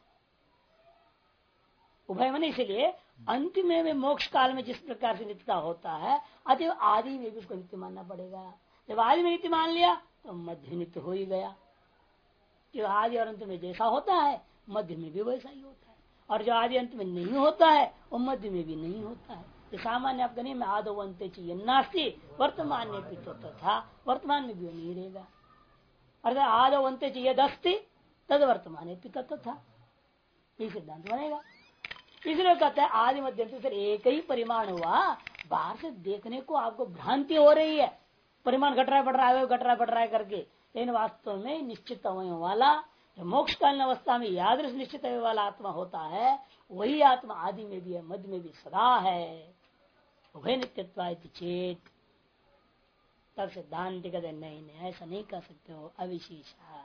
उभय मन इसलिए अंत में मोक्ष काल में जिस प्रकार से नित्यता होता है, अतः आदि में भी उसको नित्य मानना पड़ेगा। जब आदि में नित्य मान लिया तो मध्य नित्य हो ही गया। जो आदि और अंत में जैसा होता है मध्य में भी वैसा ही होता है, और जो आदि अंत में नहीं होता है वो मध्य में भी नहीं होता है। ये सामान्य आपका नहीं, में आदो अंत्य चाहिए नास्ती वर्तमान में भी तो था, वर्तमान में भी नहीं रहेगा। अर्थात आदो अंत्य चाहिए दस्ती तद वर्तमान पिता था, ये सिद्धांत बनेगा। इसलिए कहते हैं आदि मध्य सिर्फ एक ही परिमाण हुआ, बाहर से देखने को आपको भ्रांति हो रही है, परिमाण घट रहा है बढ़ रहा है, घट रहा है बढ़ रहा है करके, लेकिन वास्तव में निश्चित अवय वाला जो मोक्ष कालीन अवस्था में यादृश निश्चित अवय वाला आत्मा होता है, वही आत्मा आदि में भी है मध्य में भी सदा है। उभय नित्यत्व चेत, तब सिद्धांत कहते नहीं ऐसा नहीं कर सकते हो अविशेषा।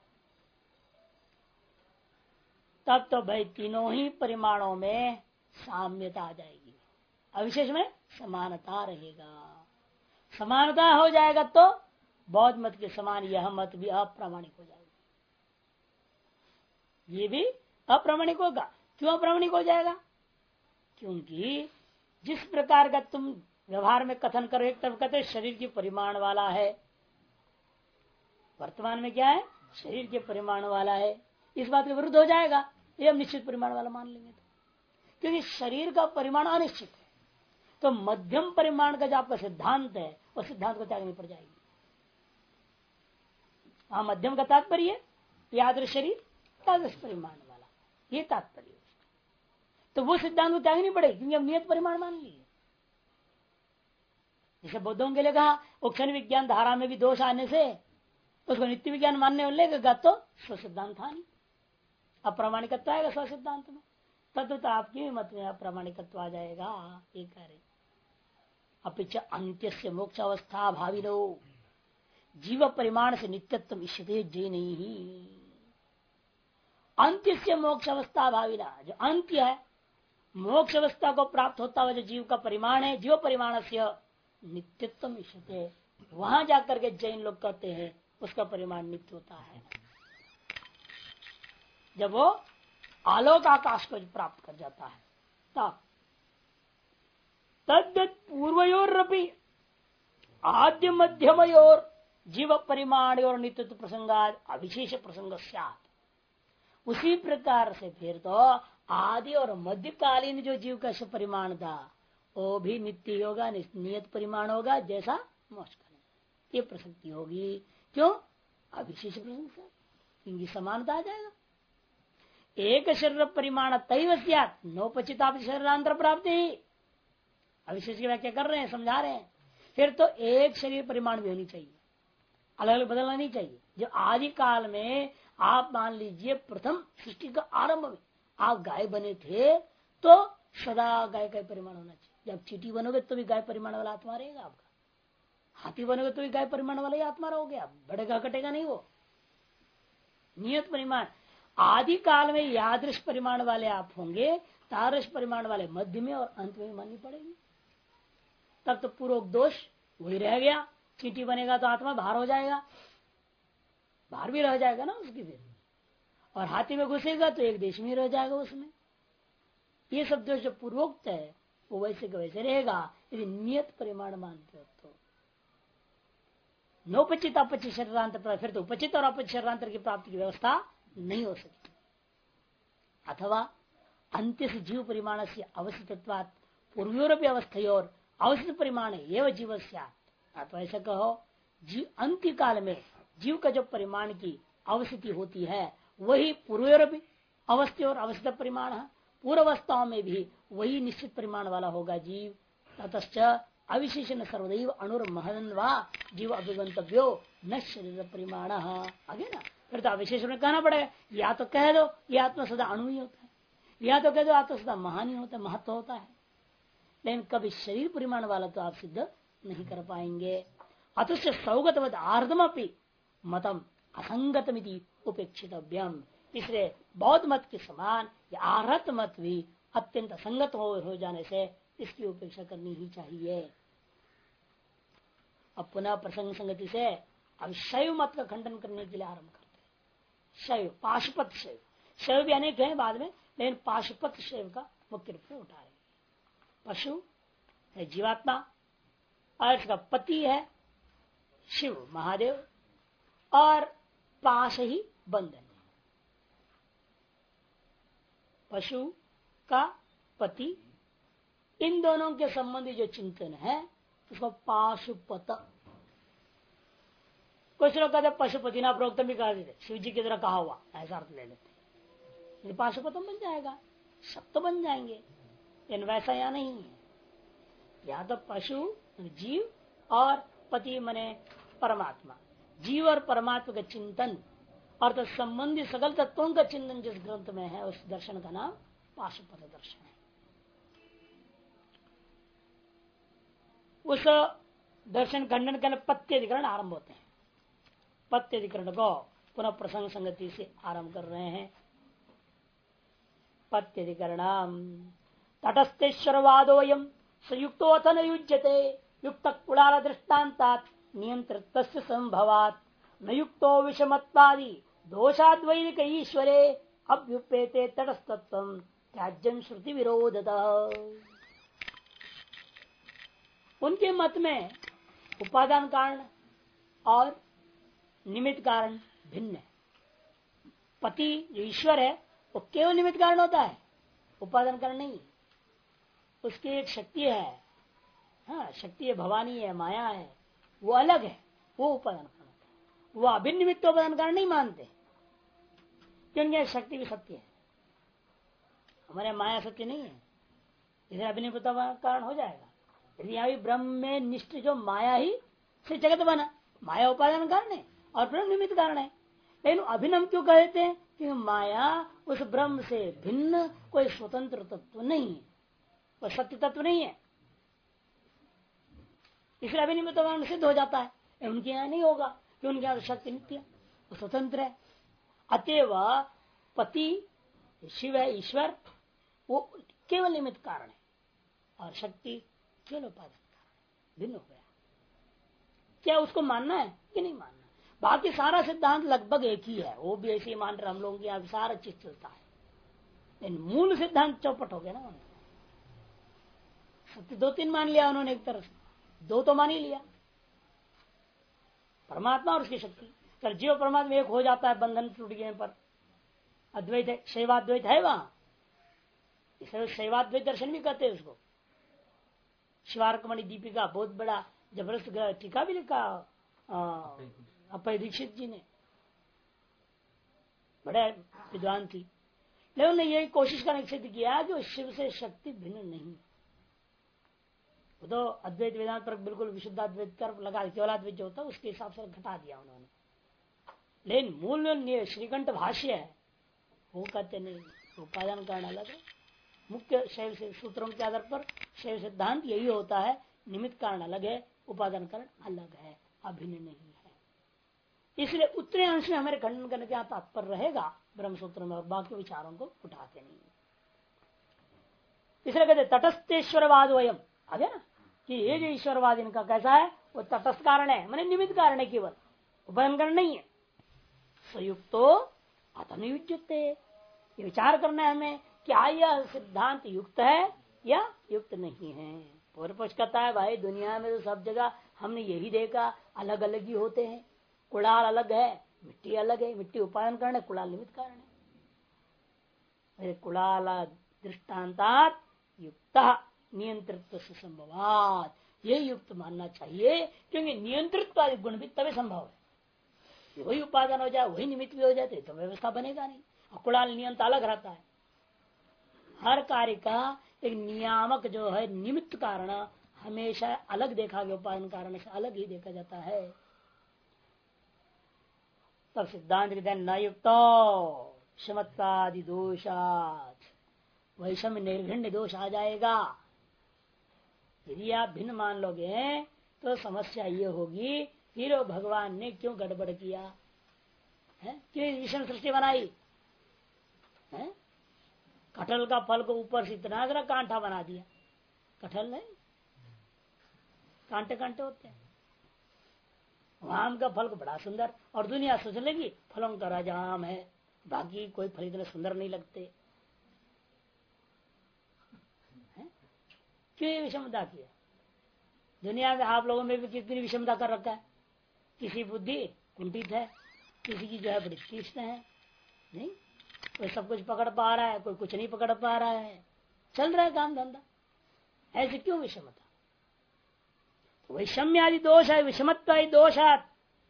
तब तो भाई तीनों ही परिमाणों में साम्यता आ जाएगी, अविशेष में समानता रहेगा। समानता हो जाएगा तो बौद्ध मत के समान यह मत भी अप्रामाणिक हो जाएगा, ये भी अप्रामाणिक होगा। क्यों अप्रामाणिक हो जाएगा? क्योंकि जिस प्रकार का तुम व्यवहार में कथन करो, एक तरफ कहते शरीर की परिमाण वाला है, वर्तमान में क्या है शरीर के परिमाण वाला है, इस बात के विरुद्ध हो जाएगा ये हम निश्चित परिमाण वाला मान लेंगे तो, क्योंकि शरीर का परिमाण अनिश्चित है। तो मध्यम परिमाण का जो आपका सिद्धांत है वो सिद्धांत को त्यागनी पड़ जाएगी। हाँ, मध्यम का तात्पर्य यादृश शरीर यादृश परिमाण वाला, ये तात्पर्य। तो वो सिद्धांत को त्यागनी पड़ेगी क्योंकि हम नियत परिमाण मान लिए। जैसे बुद्धों के लिए कहा क्षण विज्ञान धारा में भी दोष आने से उसको नित्य विज्ञान मानने लगेगा तो स्व सिद्धांत था नहीं, अप्रामाणिकत्व आएगा स्व सिद्धांत में, तब तो आपके मत में अप्रामाणिकत्व आ जाएगा। ये कह रहे अपिच अंत्य से मोक्ष अवस्था भाविनो जीव परिमाण से नित्यत्व इष्यते जय नहीं ही। अंत्य से मोक्ष अवस्था भाविना, जो अंत्य है मोक्ष अवस्था को प्राप्त होता हुआ जो जीव का परिमाण है, जीव परिमाण से नित्यत्व इष्यते, वहां जाकर के जैन लोग कहते हैं उसका परिमाण नित्य होता है। जब वो आलोक आकाश को प्राप्त कर जाता है तब तद्दत पूर्वयोरपि आद्य मध्यमयोर जीव परिमाण और नित्यत्व प्रसंगाद अविशेष प्रसंग स्यात्। उसी प्रकार से फिर तो आदि और मध्यकालीन जो जीव का परिमाण था वो भी नित्य होगा, नियत परिमाण होगा जैसा मोक्ष का, ये प्रसक्ति होगी। क्यों? अविशेष प्रसंग से, क्योंकि समानता आ जाएगा। एक शरीर परिमाण तैव स्यात् नोपचिता शरीरांतर प्राप्ति, अविशेष की व्याख्या कर रहे हैं, समझा रहे हैं। फिर तो एक शरीर परिमाण भी होनी चाहिए, अलग अलग बदलना नहीं चाहिए। जो आदि काल में आप मान लीजिए प्रथम सृष्टि का आरंभ में आप गाय बने थे तो सदा गाय का परिमाण होना चाहिए। जब चीटी बनोगे तो भी गाय परिमाण वाला आत्मा रहेगा आपका। हाथी बनेगा तो गाय परिमाण वाला ही आत्मा रहोगे आप, बढ़ेगा घटेगा नहीं वो। नियत परिमाण आदि काल में यादृश परिमाण वाले आप होंगे, तादृश परिमाण वाले मध्य में और अंत में माननी पड़ेगी। तब तो पूर्वक दोष वही रह गया। चींटी बनेगा तो आत्मा बाहर हो जाएगा, बाहर भी रह जाएगा ना उसकी फिर, और हाथी में घुसेगा तो एक देश में रह जाएगा उसमें। ये सब दोष जो पूर्वोक्त है वो वैसे का वैसे रहेगा यदि नियत परिमाण मानते हो तो। नौपचित अपचित शरीरांतर, फिर तो उपचित और अपचित शरीरांतर की प्राप्ति की व्यवस्था नहीं हो सकती। अथवा अंत्य से जीव परिमाण से अवस्थितत्वात् पूर्वोरपि अवस्थयोर अवस्थित परिमाण एवं जीव अथवा ऐसा कहो जीव अंत्य काल में जीव का जो परिमाण की अवस्थिति होती है वही पूर्वोरपि अवस्था और अवस्थित परिमाण है, पूर्व अवस्थाओं में भी वही निश्चित परिमाण वाला होगा जीव। ततश्च अविशेषण सर्वदैव अणुर्महन वा जीव अभिगंतव्यो न शरीर परिमाण। आगे ना फिर तो अविशेषण में कहना पड़ेगा, या तो कह दो ये आत्मा सदा अणु ही होता है, या तो कह दो आत्मा सदा महान ही होता है, महत्व होता है, लेकिन कभी शरीर परिमाण वाला तो आप सिद्ध नहीं कर पाएंगे। अतुष सौगतवद आर्धमपि मतम असंगतमिति उपेक्षितव्यम। इसलिए बौद्ध मत के समान या आहत मत भी अत्यंत असंगत हो जाने से इसकी उपेक्षा करनी ही चाहिए। अब पुनः प्रसंग संगति से अब शैव मत का खंडन करने के लिए आरंभ करते हैं। शैव पाशुपत शैव, शैव भी अनेक हैं बाद में, लेकिन पाशुपत शैव का मुख्य रूप से उठा रहे। पशु है जीवात्मा और इसका पति है शिव महादेव, और पाश ही बंधन। पशु का पति, इन दोनों के संबंधी जो चिंतन है उसको पाशुपत। कुछ लोग कहते पशुपति ना प्रोक्त भी कह देते, शिव जी की तरह कहा हुआ ऐसा अर्थ ले लेते, पाशुपतम बन जाएगा, शब्द तो बन जाएंगे, लेकिन वैसा यहाँ नहीं है। या तो पशु जीव और पति मने परमात्मा, जीव और परमात्मा का चिंतन और तो संबंधी सकल तत्वों का चिंतन जिस ग्रंथ में है उस दर्शन का नाम पाशुपत दर्शन है। उस दर्शन खंडन के पत्य अधिकरण आरंभ होते हैं। पत्य अधिकरण को पुनः प्रसंग संगति से आरंभ कर रहे हैं। पत्य अधिकरण तटस्थेश्वरवादोयम संयुक्तो अथ न युज्यते युक्त कुलाल दृष्टान्तात नियंत्रित संभवात न युक्तो विषमत्वादि दोषाद्वैदिक ईश्वरे अभ्युपेते तटस्थत्वं त्याज्यं श्रुति विरोधतः। उनके मत में उपादान कारण और निमित्त कारण भिन्न है। पति जो ईश्वर है वो केवल निमित्त कारण होता है, उपादान कारण नहीं। उसकी एक शक्ति है, हाँ शक्ति है, भवानी है, माया है, वो अलग है, वो उपादान कारण होता है। वो अभिन्न निमित्त उपादान कारण नहीं मानते क्योंकि शक्ति भी सत्य है, हमारे माया सत्य नहीं है, इधर अभिन्न कारण हो जाएगा। यदि यहाँ भी ब्रह्म में निष्ठ जो माया ही से जगत बना, माया उपादान कारण है और ब्रह्म निमित्त कारण है, लेकिन अभिन्न हम क्यों कहते हैं? क्योंकि माया उस ब्रह्म से भिन्न कोई स्वतंत्र तत्व नहीं है, कोई सत्य तत्व नहीं है, इसलिए अभिनिमित्त कारण सिद्ध हो जाता है। उनके यहाँ नहीं होगा क्योंकि उनके यहाँ शक्ति नित्य वो स्वतंत्र है। अतएव पति शिव है, ईश्वर वो केवल निमित्त कारण है और शक्ति केवल उपादान कारण, भिन्न हो गया। क्या उसको मानना है कि नहीं मानना? बाकी सारा सिद्धांत लगभग एक ही है, वो भी ऐसे ही मान रहे, हम लोगों के यहाँ सारा चीज चलता है, लेकिन मूल सिद्धांत चौपट हो गया ना। सत्य दो तीन मान लिया उन्होंने, एक तरफ दो तो मान ही लिया, परमात्मा और उसकी शक्ति। कर जीव परमात्मा एक हो जाता है बंधन टूट गए पर, अद्वैत है, शैवाद्वैत है वहां, इसलिए शैवाद्वैत दर्शन भी कहते हैं उसको। शिवार्कमणि दीपिका बहुत बड़ा जबरदस्त टीका भी लिखा अप्पय दीक्षित जी ने, बड़े विद्वान थी, लेकिन उन्होंने यही कोशिश करने सिद्ध किया कि शिव से शक्ति भिन्न नहीं। वो तो अद्वैत वेदांत पर बिल्कुल विशुद्धाद्वैत कर लगा, केवलाद्वैत जो होता है उसके हिसाब से घटा दिया उन्होंने, लेकिन मूल श्रीकंठ भाष्य है वो कहते नहीं, उपादान कारण अलग है। मुख्य शैव से सूत्रों के आधार पर शैव सिद्धांत यही होता है, निमित्त कारण अलग है, उपादान कारण अलग है, अभिन्न नहीं है। इसलिए उतने अंश में हमारे खंडन करने का तात्पर्य रहेगा ब्रह्मसूत्र में, और बाकी विचारों को उठाते नहीं। इसलिए कहते तटस्थेश्वरवाद वयम आगे ना, कि ये जो ईश्वरवाद इनका कैसा है, वो तटस्थ कारण है, मैंने निमित्त कारण है, केवल उपादान कारण नहीं है। संयुक्तो अतनुयुज्यते, ये विचार करना है हमें, क्या यह सिद्धांत युक्त है या युक्त नहीं है। पूर्व पक्ष कहता है भाई दुनिया में तो सब जगह हमने यही देखा, अलग अलग ही होते हैं, कुड़ाल अलग है, मिट्टी अलग है, मिट्टी उपादान कारण है, कुड़ाल निमित्त कारण है। कुड़ाल दृष्टांतात युक्त नियंत्रित्व से संभवात, ये युक्त मानना चाहिए, क्योंकि नियंत्रित्व आदि गुण भी तभी संभव है। वही उपादान हो जाए, वही निमित्त भी हो जाते तो व्यवस्था बनेगा नहीं। और कुड़ाल नियंत्र अलग रहता है, हर कार्य का एक नियामक जो है निमित्त कारण हमेशा अलग देखा गया, उपादान कारण से अलग ही देखा जाता है। तब सिद्धांत कहते हैं न युक्तो क्षमत्वादि दोषात्, वैषम्य निर्घृण्य दोष आ जाएगा। यदि आप भिन्न मान लोगे तो समस्या ये होगी, फिर भगवान ने क्यों गड़बड़ किया है, क्यों विषम सृष्टि बनाई है? कटहल का फल को ऊपर से इतना जरा कांटा बना दिया, कटहल नहीं कांटे कांटे होते हैं, आम का फल को बड़ा सुंदर, और दुनिया सोच लेगी फलों का राजा आम है, बाकी कोई फल इतने सुंदर नहीं लगते। क्यों ये विषमता किया? दुनिया में आप लोगों में भी कितनी विषमता कर रखा है, किसी बुद्धि कुंठित है, किसी की जो है बड़ी तीक्ष्ण है, नहीं कोई सब कुछ पकड़ पा रहा है, कोई कुछ नहीं पकड़ पा रहा है, चल रहा है काम धंधा। ऐसे क्यों विषमता? वैषम्य आदि दोष है, विषमत्व आदि दोषात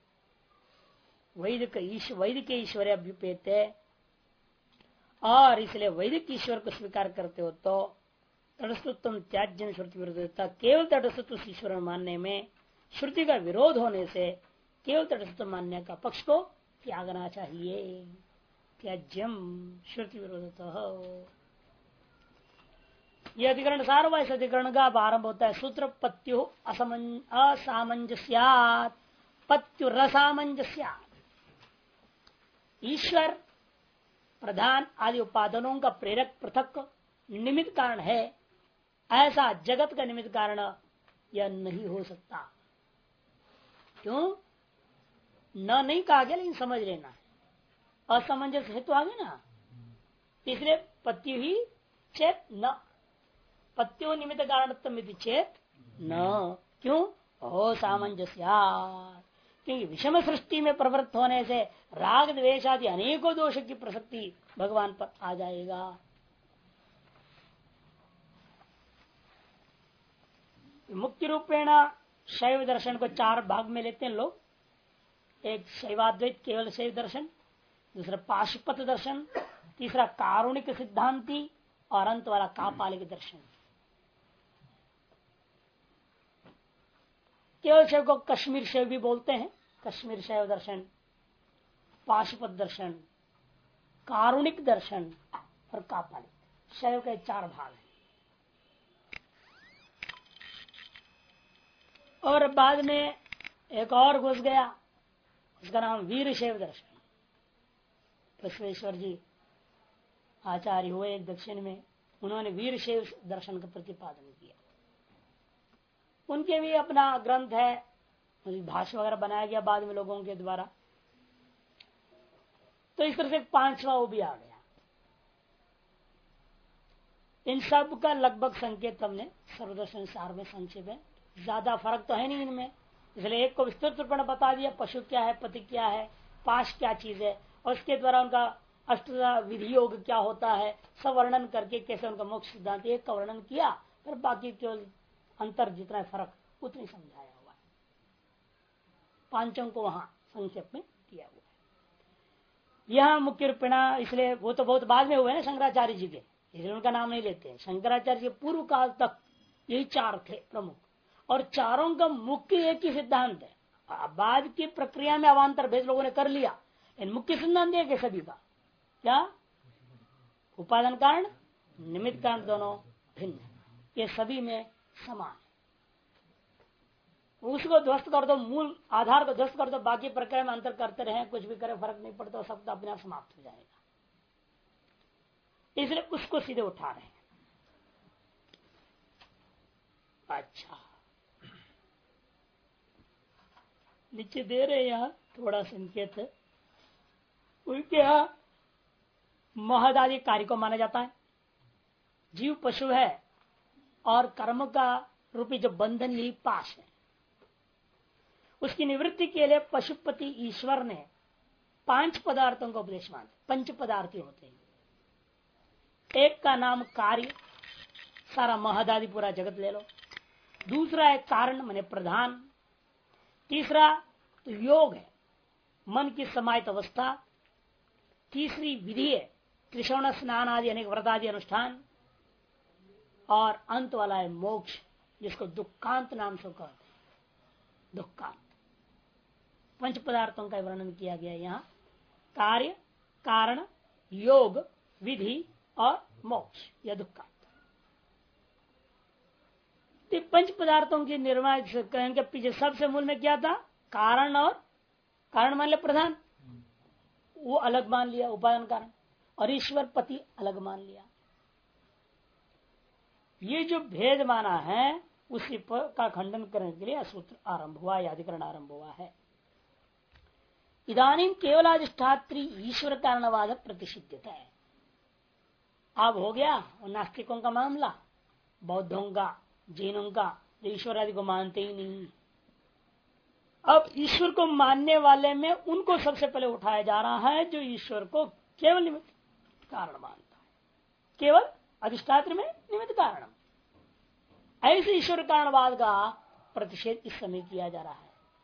वैदिक ईश्वर अभ्युपेते, और इसलिए वैदिक ईश्वर को स्वीकार करते हो तो तटस्थत्व त्याज्य श्रुति विरोधता, केवल तटस्थत्व ईश्वर मानने में श्रुति का विरोध होने से केवल तटस्थत्व मानने का पक्ष को त्यागना चाहिए। त्याज्यम श्रुति विरोधता, यह अधिकरण सार इस अधिकरण का आरंभ होता है सूत्र पत्यु असामंजस्यात् पत्यु रसामंजस्यात्। ईश्वर प्रधान आदि उपादानों का प्रेरक पृथक निमित्त कारण है, ऐसा जगत का निमित्त कारण यह नहीं हो सकता। क्यों न नहीं कहा गया, लेकिन समझ लेना है, असमंजस हेतु आ गया ना, इसलिए पत्यु ही चेत न, पत्यो निमित्त कारण चेत न, क्यों हो सामंजस्या, क्योंकि विषम सृष्टि में प्रवृत्त होने से राग द्वेष आदि अनेकों दोष की प्रसक्ति भगवान पर आ जाएगा। मुख्य रूपेण शैव दर्शन को चार भाग में लेते हैं लोग, एक शैवाद्वैत केवल शैव दर्शन, दूसरा पाशुपत दर्शन, तीसरा कारुणिक सिद्धांति, और अंत वाला कापालिक दर्शन। केवल शैव को कश्मीर शैव भी बोलते हैं, कश्मीर शैव दर्शन, पाशुपत दर्शन, कारुणिक दर्शन और कापालिक। शैव के चार भाग हैं। और बाद में एक और घुस गया, उसका नाम वीर शैव दर्शन। बसवेश्वर जी आचार्य हुए एक दक्षिण में, उन्होंने वीर शैव दर्शन का प्रतिपादन किया। उनके भी अपना ग्रंथ है, भाष्य वगैरह बनाया गया बाद में लोगों के द्वारा। तो इस तरह से पांचवा वो भी आ गया। इन सब का लगभग संकेत हमने सर्वदर्शन सार में संक्षेप है, ज्यादा फर्क तो है नहीं इनमें, इसलिए एक को विस्तृत रूप में बता दिया, पशु क्या है, पति क्या है, पाश क्या चीज है, और उसके द्वारा उनका अष्ट विधि योग क्या होता है, सब वर्णन करके कैसे उनका मोक्ष सिद्धांत एक का वर्णन किया, फिर बाकी केवल अंतर जितना फर्क उतनी समझाया हुआ है। पांचों को वहां संक्षेप में किया हुआ है। यह मुख्य रूपेणा, इसलिए वो तो बहुत बाद में हुए ना शंकराचार्य जी के, इसलिए उनका नाम नहीं लेते। शंकराचार्य जी पूर्व काल तक यही चार थे प्रमुख, और चारों का मुख्य एक ही सिद्धांत है। बाद की प्रक्रिया में अवान्तर भेद लोगों ने कर लिया, इन मुख्य सिद्धांत एक है सभी का, क्या उपादान कारण निमित्त कारण दोनों भिन्न, ये सभी में समान है। उसको ध्वस्त कर दो, मूल आधार को ध्वस्त कर दो, बाकी प्रक्रिया में अंतर करते रहे, कुछ भी करे फर्क नहीं पड़ता, सब तो अपने आप समाप्त हो जाएगा। इसलिए उसको सीधे उठा रहे हैं। अच्छा, नीचे दे रहे यहां थोड़ा संकेत है। उनके यहां महद आदि कार्य को माना जाता है। जीव पशु है और कर्म का रूपी जो बंधन यही पाश है, उसकी निवृत्ति के लिए पशुपति ईश्वर ने 5 पदार्थों का उपदेश माना। 5 पदार्थ होते हैं। एक का नाम कार्य, सारा महद आदि पूरा जगत ले लो। दूसरा है कारण माने प्रधान। तीसरा तो योग है, मन की समाहित अवस्था। तीसरी विधि है त्रिशवण स्नान आदि अनेक व्रत आदि अनुष्ठान। और अंत वाला है मोक्ष, जिसको दुखांत नाम से कहते हैं। दुखांत 5 पदार्थों का वर्णन किया गया यहाँ। कार्य, कारण, योग, विधि और मोक्ष, यह दुखांत। 5 पदार्थों के निर्माण के पीछे सबसे मूल में क्या था? कारण। और कारण मान लिया प्रधान, वो अलग मान लिया उपादान कारण, और ईश्वर पति अलग मान लिया। ये जो भेद माना है उसी पर का खंडन करने के लिए सूत्र आरंभ हुआ, अधिकरण आरंभ हुआ है। इदानीम केवलाधिष्ठात्री ईश्वर कारणवाद प्रतिषिध्यता है। अब हो गया नास्तिकों का मामला, बौद्धों का, जैनों का, जो ईश्वर आदि को मानते ही नहीं। अब ईश्वर को मानने वाले में उनको सबसे पहले उठाया जा रहा है जो ईश्वर को केवल निमित्त कारण मानता है, केवल अधिष्ठात्र में निमित्त कारण। ऐसे ईश्वर कारणवाद का प्रतिषेध इस समय किया जा रहा है।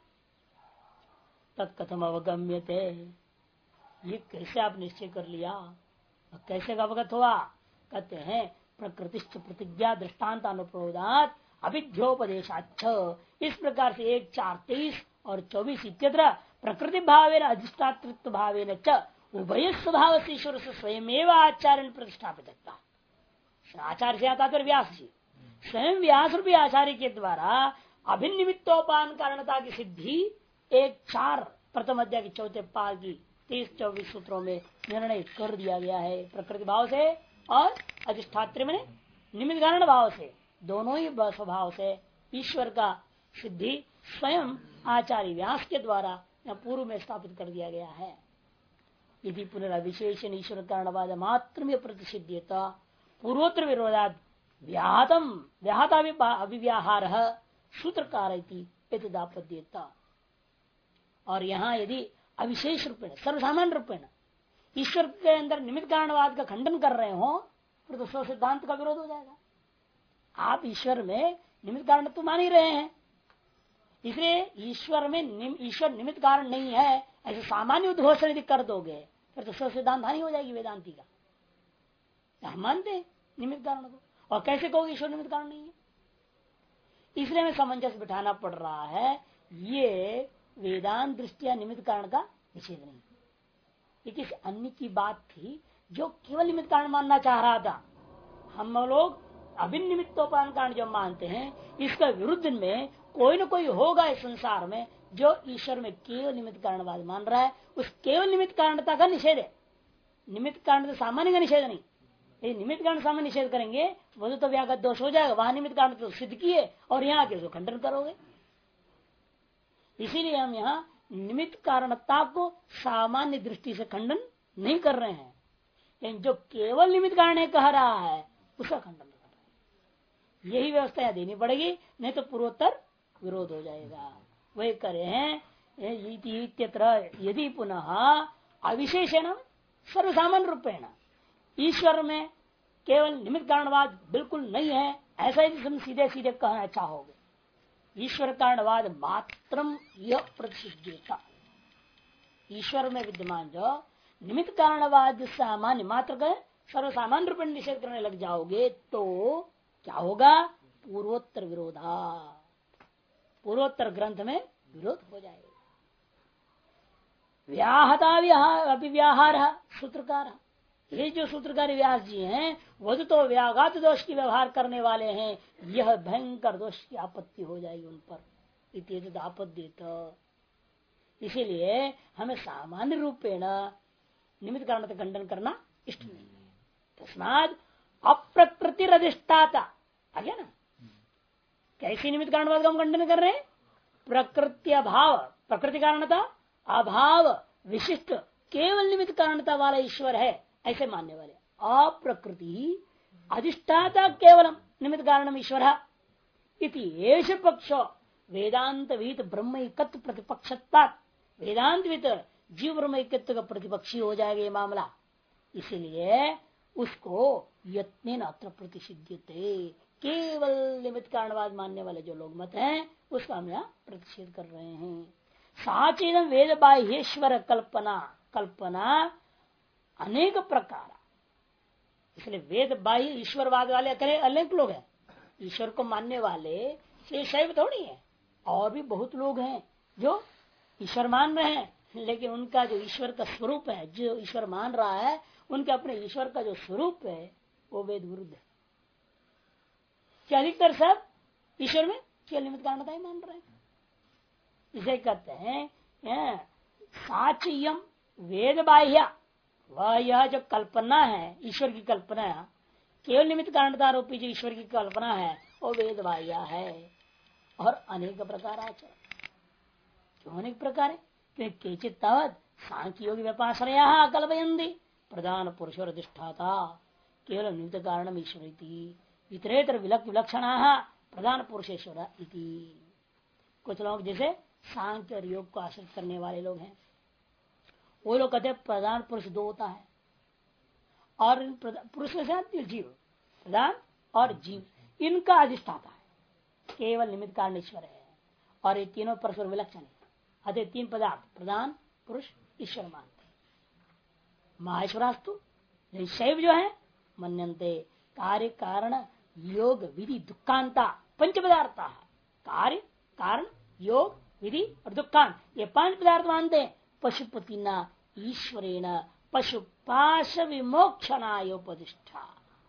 तत्कथम अवगम्यते, ये कैसे आप निश्चय कर लिया, कैसे अवगत हुआ? कहते हैं प्रकृतिश्च प्रतिज्ञा दृष्टान्त अनुप्रोदात अभिध्योपदेशाच्छ। इस प्रकार से 1, 4, 23 और 24 इत्यत्र प्रकृति भावेन अधिष्ठातृत्व भावेन च उभय स्वभाव से ईश्वर से स्वयं आचार्य प्रतिष्ठापित। आचार्य से आता व्यास जी, स्वयं व्यास रूपी आचार्य के द्वारा अभिनिमित्तोपान कारणता की सिद्धि 1, 4 प्रथम अध्याय के 4 पाद की 23-24 सूत्रों में निर्णय कर दिया गया है। प्रकृति भाव से और अधिष्ठात्र में निमित्त कारण भाव से, दोनों ही स्वभाव से ईश्वर का सिद्धि स्वयं आचार्य व्यास के द्वारा पूर्व में स्थापित कर दिया गया है। यदि पुनर्विशेषण ईश्वर कारणवाद मात्र में प्रतिषिध्यता पूर्वोत्तर विरोधात व्याहता अभिव्याहार सूत्रकार एतदापद्येता। और यहाँ यदि अविशेष रूपेण सर्वसामान्य रूपेण ईश्वर के अंदर निमित्त कारणवाद का खंडन कर रहे हो, फिर तो सिद्धांत का विरोध हो जाएगा। आप ईश्वर में निमित्त कारण तो मान ही रहे हैं, इसलिए ईश्वर में ईश्वर निमित्त कारण नहीं है ऐसे सामान्य उद्घोषण यदि कर दोगे फिर तो सिद्धांत हानि हो जाएगी वेदांति का। हम मानते हैं निमित्त कारण को, और कैसे कहोगे ईश्वर निमित्त कारण नहीं है? इसलिए हमें सामंजस्य बिठाना पड़ रहा है। ये वेदांत दृष्टिया निमित्त कारण का निषेध नहीं, ये किसी अन्य की बात थी जो केवल निमित्त कारण मानना चाह रहा था। हम लोग अभिनिमित्तोपान कारण जो मानते हैं, इसका विरुद्ध में कोई न कोई होगा इस संसार में जो ईश्वर में केवल निमित्त कारणवाद मान रहा है। उस केवल निमित्त कारणता का निषेध है, निमित्त कारण सामान्य का निषेध नहीं। ये निमित्त कारण सामान्य निषेध करेंगे वो तो व्यागत दोष हो जाएगा। वहां निमित्त कारण तो सिद्ध किए और यहाँ के खंडन करोगे। इसीलिए हम यहाँ निमित्त कारणता को सामान्य दृष्टि से खंडन नहीं कर रहे हैं, लेकिन जो केवल निमित्त कारण कह रहा है उसका खंडन कर रहे हैं। यही व्यवस्था देनी पड़ेगी, नहीं तो पूर्वोत्तर विरोध हो जाएगा। वही करे हैं यदि पुनः अविशेषण सर्वसामान्य रूपेण ईश्वर में केवल निमित्त कारणवाद बिल्कुल नहीं है, ऐसा ही तुम सीधे सीधे कहना चाहोगे। ईश्वर कारणवाद मात्रम यह प्रतिषिध्यता, ईश्वर में विद्यमान जो निमित्त कारणवाद सामान्य मात्र का सर्वसामान्य रूप में निषेध करने लग जाओगे तो क्या होगा? पूर्वोत्तर विरोधा, पूर्वोत्तर ग्रंथ में विरोध हो जाएगा। व्याहता अभिव्याहार सूत्रकार, ये जो सूत्रकार व्यास जी हैं वह तो व्याघात दोष की व्यवहार करने वाले हैं। यह भयंकर दोष की आपत्ति हो जाएगी उन पर। इत्येतद् आपद्येत। इसीलिए हमें सामान्य रूपेण निमित्त कारण का खंडन करना इष्ट नहीं है। तस्माद अप्रकृति अधिष्ठाता आ गया ना। कैसी निमित्त कारणवाद का हम खंडन कर रहे हैं? प्रकृति अभाव, प्रकृति कारणता अभाव विशिष्ट केवल निमित्त कारणता वाला ईश्वर है ऐसे मानने वाले। अप्रकृति अधिष्ठाता केवलम निमित्त कारणम ईश्वर इति एष पक्षो वेदांत विहित ब्रह्म एकत्व प्रतिपक्षता। वेदांत विहित जीव ब्रह्म एकत्व का प्रतिपक्षी हो जाएगा ये मामला। इसीलिए उसको यत्नेन अत्र प्रतिषिध्यते। केवल निमित्त कारणवाद मानने वाले जो लोग मत हैं उसका हम यहाँ प्रतिषेध कर रहे हैं। साचेदम वेद बाह्येश्वर कल्पना, कल्पना अनेक प्रकार। इसलिए वेद बाह्य ईश्वरवाद वाले अनेक लोग हैं। ईश्वर को मानने वाले से शैव थोड़ी है, और भी बहुत लोग हैं जो ईश्वर मान रहे हैं, लेकिन उनका जो ईश्वर का स्वरूप है, जो ईश्वर मान रहा है, उनके अपने ईश्वर का जो स्वरूप है वो वेद विरुद्ध है। क्या अधिकतर सब ईश्वर में केवल निमित्त कारणता ही मान रहे हैं। इसे कहते हैं साचियम वेद बाह्य। वह यह जो कल्पना है ईश्वर की कल्पना, केवल निमित्त कारणता रूपी जो ईश्वर की कल्पना है वो वेद बाह्य है। और अनेक प्रकार आचरण, क्यों अनेक प्रकार है? क्योंकि केचित तावत सांख्य योगी व्यापाश्रया कल्पयन्ति प्रधान पुरुष और अधिष्ठाता केवल निमित्त कारणम ईश्वरीति इतरेतर विलक्षण प्रधान पुरुषेश्वर इति। कुछ लोग जैसे सांख्य और योग को आश्रित करने वाले लोग हैं, वो लोग कहते हैं प्रधान पुरुष दो होता है, और पुरुष के साथ जीव, प्रधान और जीव इनका अधिष्ठाता है, केवल निमित्त कारण ईश्वर है। और ये तीनों परस्पर विलक्षण है। अतः तीन पदार्थ प्रधान पुरुष ईश्वर मानते। माहेश्वरास्तु शैव जो है मन्यन्ते कार्य कारण योग विधि दुखांता पंच पदार्थ। कार्य कारण योग विधि और दुखांत ये पांच पदार्थ मानते हैं। पशुपति न ईश्वरेण पशुपाश विमोक्षणायोपदिष्ठा।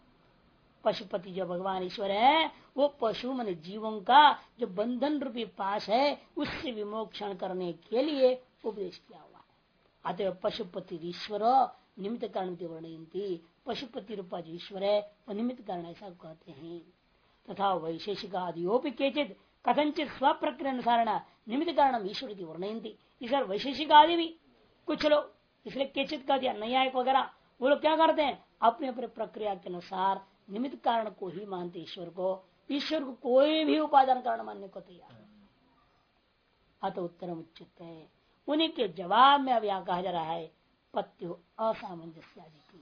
पशुपति जो भगवान ईश्वर है वो पशु मन जीवों का जो बंधन रूपी पाश है उससे विमोक्षण करने के लिए उपदेश किया हुआ है। अतः पशुपति ईश्वर निमित्त कारण वर्णयन्ति। पशुपति रूपा जो ईश्वर है वो निमित्त कारण ऐसा कहते हैं। तथा वैशेषिक आदियोपि केचित कथनचित स्व प्रक्रिया अनुसारण निमित्त कारण ईश्वर की वर्णयन्ति। इस वैशेषिक आदि भी कुछ लोग इसलिए केचित कह दिया, न्यायिक वगैरह, वो लोग क्या करते हैं अपने अपने प्रक्रिया के अनुसार निमित्त कारण को ही मानते ईश्वर को। ईश्वर को कोई भी उपादान कारण मानने को तैयार। अतः उत्तरम उचित है। उन्हीं के जवाब में अब यहाँ कहा जा रहा है पत्यो असामंजस्य।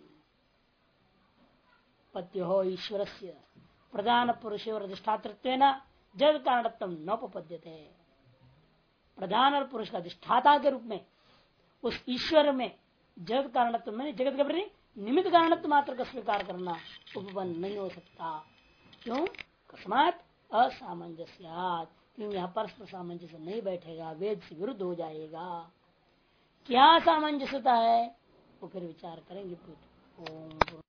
पत्यो हो ईश्वर से प्रधान पुरुष और अधिष्ठातृत्व जगत कारणत्व नोपपद्यते। प्रधान और पुरुष का अधिष्ठाता के रूप में उस ईश्वर में जगत कारणत्व में जगत के प्रति निमित्त कारणत्व मात्र का स्वीकार करना उपबंध नहीं हो सकता। क्यों? कस्मात असामंजस्यात्, क्योंकि यहाँ परस्पर सामंजस्य नहीं बैठेगा, वेद से विरुद्ध हो जाएगा। क्या सामंजस्यता है वो फिर विचार करेंगे। ओम